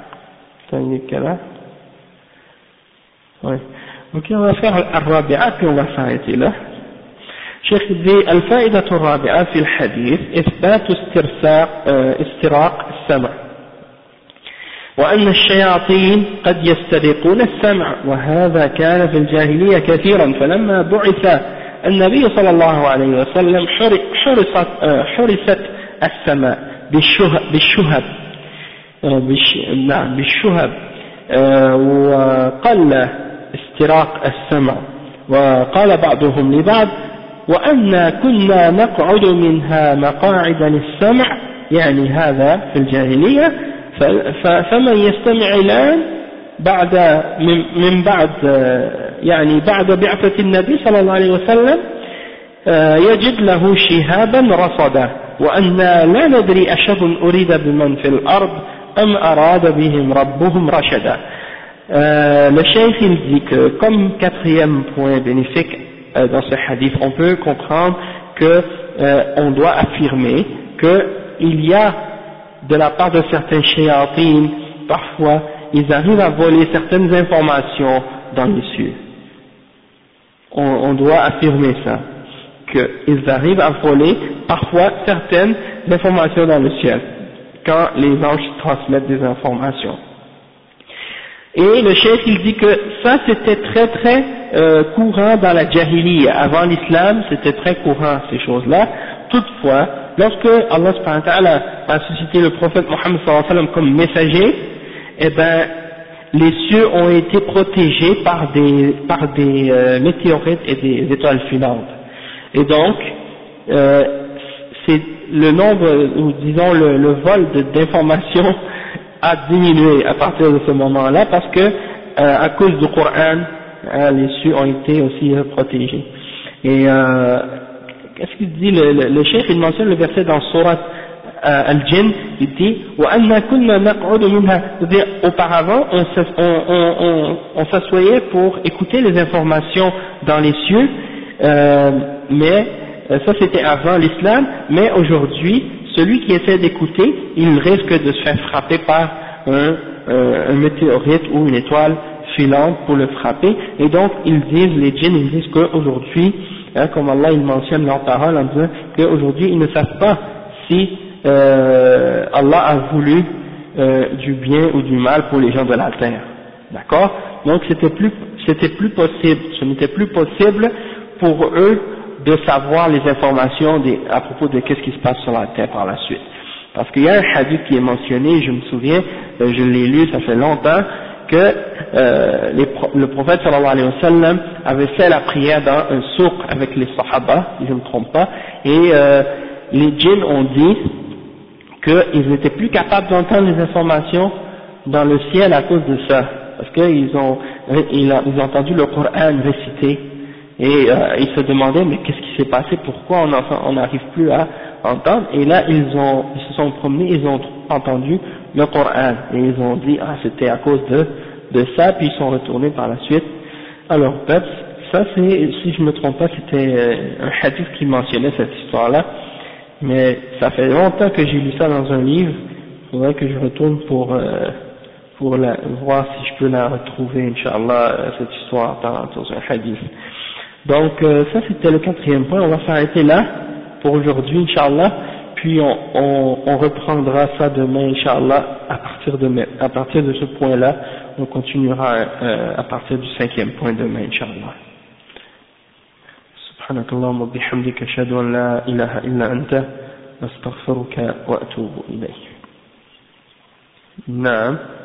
ok, on va faire al-rabi'ah puis on va s'arrêter là. شيخ ذي الفائدة الرابعة في الحديث إثبات استراق السمع، وأن الشياطين قد يسترقون السمع، وهذا كان في الجاهلية كثيرا، فلما بعث النبي صلى الله عليه وسلم حرست السماء بالشهب وقل استراق السمع، وقال بعضهم لبعض وأنا كنا نقعد منها مقاعد للسمع، يعني هذا في الجاهلية، فمن يستمع الآن بعد بعثة النبي صلى الله عليه وسلم يجد له شهابا رصدا، وأنا لا ندري أشر أريد بمن في الأرض أم أراد بهم ربهم رشدا. Le cheikh il dit que comme quatrième point bénéfique dans ce hadith, on peut comprendre que on doit affirmer qu'il y a de la part de certains shayatines, parfois ils arrivent à voler certaines informations dans les cieux. On doit affirmer ça, qu'ils arrivent à voler parfois certaines informations dans le ciel, quand les anges transmettent des informations. Et le cheikh il dit que ça c'était très très courant dans la jahiliya, avant l'islam c'était très courant ces choses-là. Toutefois, lorsque Allah subhanahu wa ta'ala a suscité le prophète Mohammed sallallahu alayhi wa sallam comme messager, eh ben les cieux ont été protégés par des météorites et des étoiles filantes. Et donc c'est le nombre, ou disons le vol d'informations a diminué à partir de ce moment-là, parce que à cause du Coran, les cieux ont été aussi protégés. Et qu'est-ce qu'il dit le cheikh? Il mentionne le verset dans Surat Al-Jinn, il dit وَأَنَّا كُنَّا نَقْعُدُ مِنْهَا, c'est-à-dire auparavant on s'assoyait pour écouter les informations dans les cieux, mais ça c'était avant l'islam, mais aujourd'hui celui qui essaie d'écouter, il risque de se faire frapper par un météorite ou une étoile filante pour le frapper, et donc ils disent qu'aujourd'hui, comme Allah il mentionne leur parole en disant qu'aujourd'hui ils ne savent pas si Allah a voulu du bien ou du mal pour les gens de la terre, d'accord? Donc ce n'était plus possible pour eux de savoir les informations à propos de qu'est-ce qui se passe sur la terre par la suite. Parce qu'il y a un hadith qui est mentionné, je me souviens, je l'ai lu, ça fait longtemps, que le prophète sallallahu alayhi wa sallam avait fait la prière dans un souk avec les sahaba, si je ne me trompe pas, et les djinns ont dit qu'ils n'étaient plus capables d'entendre les informations dans le ciel à cause de ça, parce qu'ils ont entendu le Coran récité, et ils se demandaient mais qu'est-ce qui s'est passé, pourquoi on n'arrive plus à entendre, et là ils se sont promenés, ils ont entendu le Coran, et ils ont dit c'était à cause de ça, puis ils sont retournés par la suite à leur peuple. Ça c'est, si je me trompe pas, c'était un hadith qui mentionnait cette histoire-là, mais ça fait longtemps que j'ai lu ça dans un livre, il faudrait que je retourne pour voir si je peux la retrouver, Inch'Allah, cette histoire dans un hadith. Donc ça c'était le quatrième point, on va s'arrêter là pour aujourd'hui, Inch'Allah, puis on reprendra ça demain, Inch'Allah, à partir de ce point-là, on continuera à partir du cinquième point demain, Inch'Allah. سبحانك اللهم وبحمدك أشهد أن لا إله إلا أنت أستغفرك وأتوب إليك. نعم.